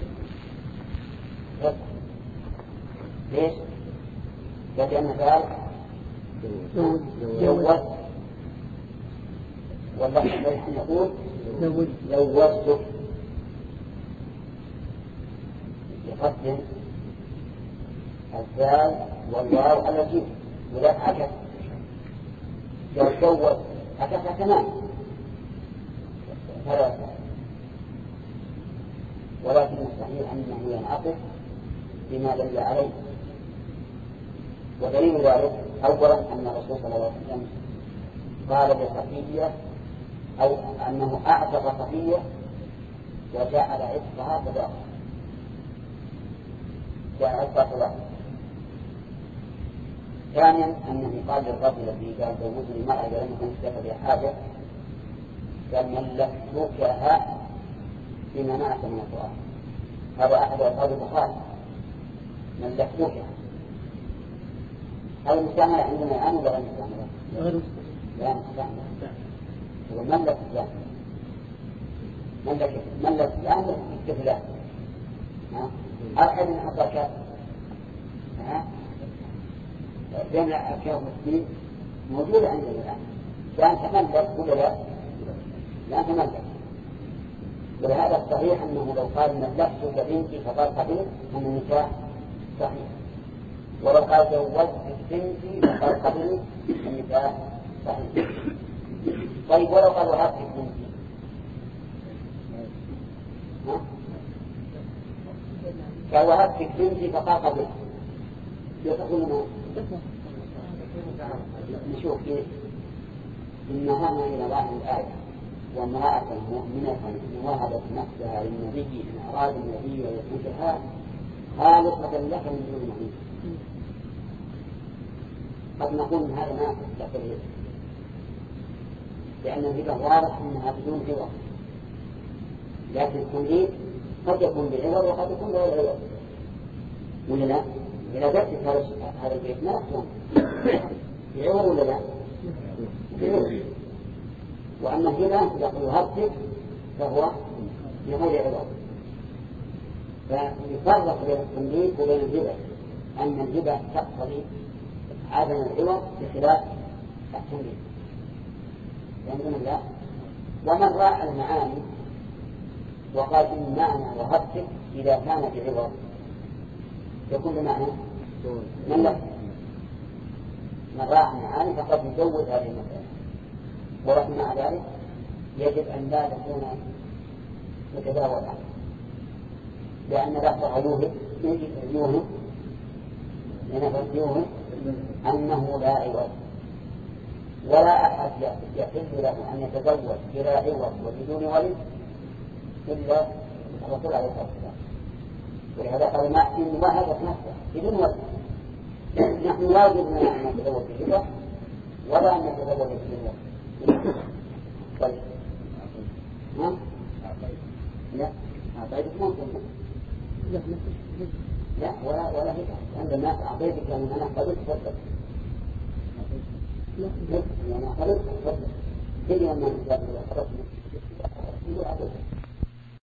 يصح. ليش؟ لأن ذلك زوجت والله نحن نقول زوجتك يقدم الزال والواو على الجيم ولا عكس يتزوج عكسها كمان ثلاثة، ولكن الصحيح أنه ينعقد بما دل عليه. ودليل ذلك أولا أن الرسول صلى الله عليه وسلم قال لصفية أو أنه أعتق صفية وجعل عتقها صداقة، جعل عتقها صداقة. ثانيا أنه قال للرجل الذي قال زوجني المرأة إذا لم يكن اشتكى بحاجة قال ملكتكها بما منعت من القرآن. هذا أحد ألفاظ البخاري ملكتكها. هذا المستعمل عندنا الآن ولا غير مستعمل؟ لا مستعمل. هو ملك الآن ملك الآن بالكفلان أحد من حضرك بين الأكياس والسنين موجودة عندنا الآن. كان تملك ولا لا؟ لا تملك. ولهذا الصحيح أنه لو قال ملكت لبنتي فقال صحيح أن النكاح صحيح، ولو قال زوجت بنتي فقال صحيح النكاح صحيح. طيب ولو قال وهبت بنتي قال وهبتك بنتي فقال قبل يقول لنا نشوف إن هذا إلى ظاهر الآية وامرأة مؤمنة إن وهبت نفسها للنبي إن أراد النبي يثبتها خالصة لك من دون محيط. قد نقول من هذا ما تقدر لأن الهبة واضح أنها بدون عوض، لكن التمليك قد يكون بالعوض وقد يكون بغير عوض ولا لا؟ إذا جبت هذا البيت ما يكون بعوض ولا لا؟ بعوض. وأما الهبة إذا وهبتك فهو بغير عوض. فيفرق بين التمليك وبين الهبة أن الهبة تقتضي عدم العوض بخلاف التمليك. يعني لا. ومن راعى المعاني وقال إن معنى وهبتك إذا كان بعوض يكون بمعنى من له. من راعى المعاني فقد يزود هذه المسألة، ولكن مع ذلك يجب أن لا تكون متداولة، لأن لفظ يوهم أنه لا عوض، ولا أحد يحل له أن يتزوج بلا عوض وبدون ولي إلا الرسول عليه الصلاة والسلام. ولهذا قال ما إن وهبت نفسه بدون ولي. نحن واجب أن نتزوج بهبة ولا أن نتزوج بدون ولي. طيب لا أعطيتك ممكن لا ولا هيك عندما أعطيتك من أنا قبلت فضلك يعني أنا قبلت فضلك كل يوم من أخذت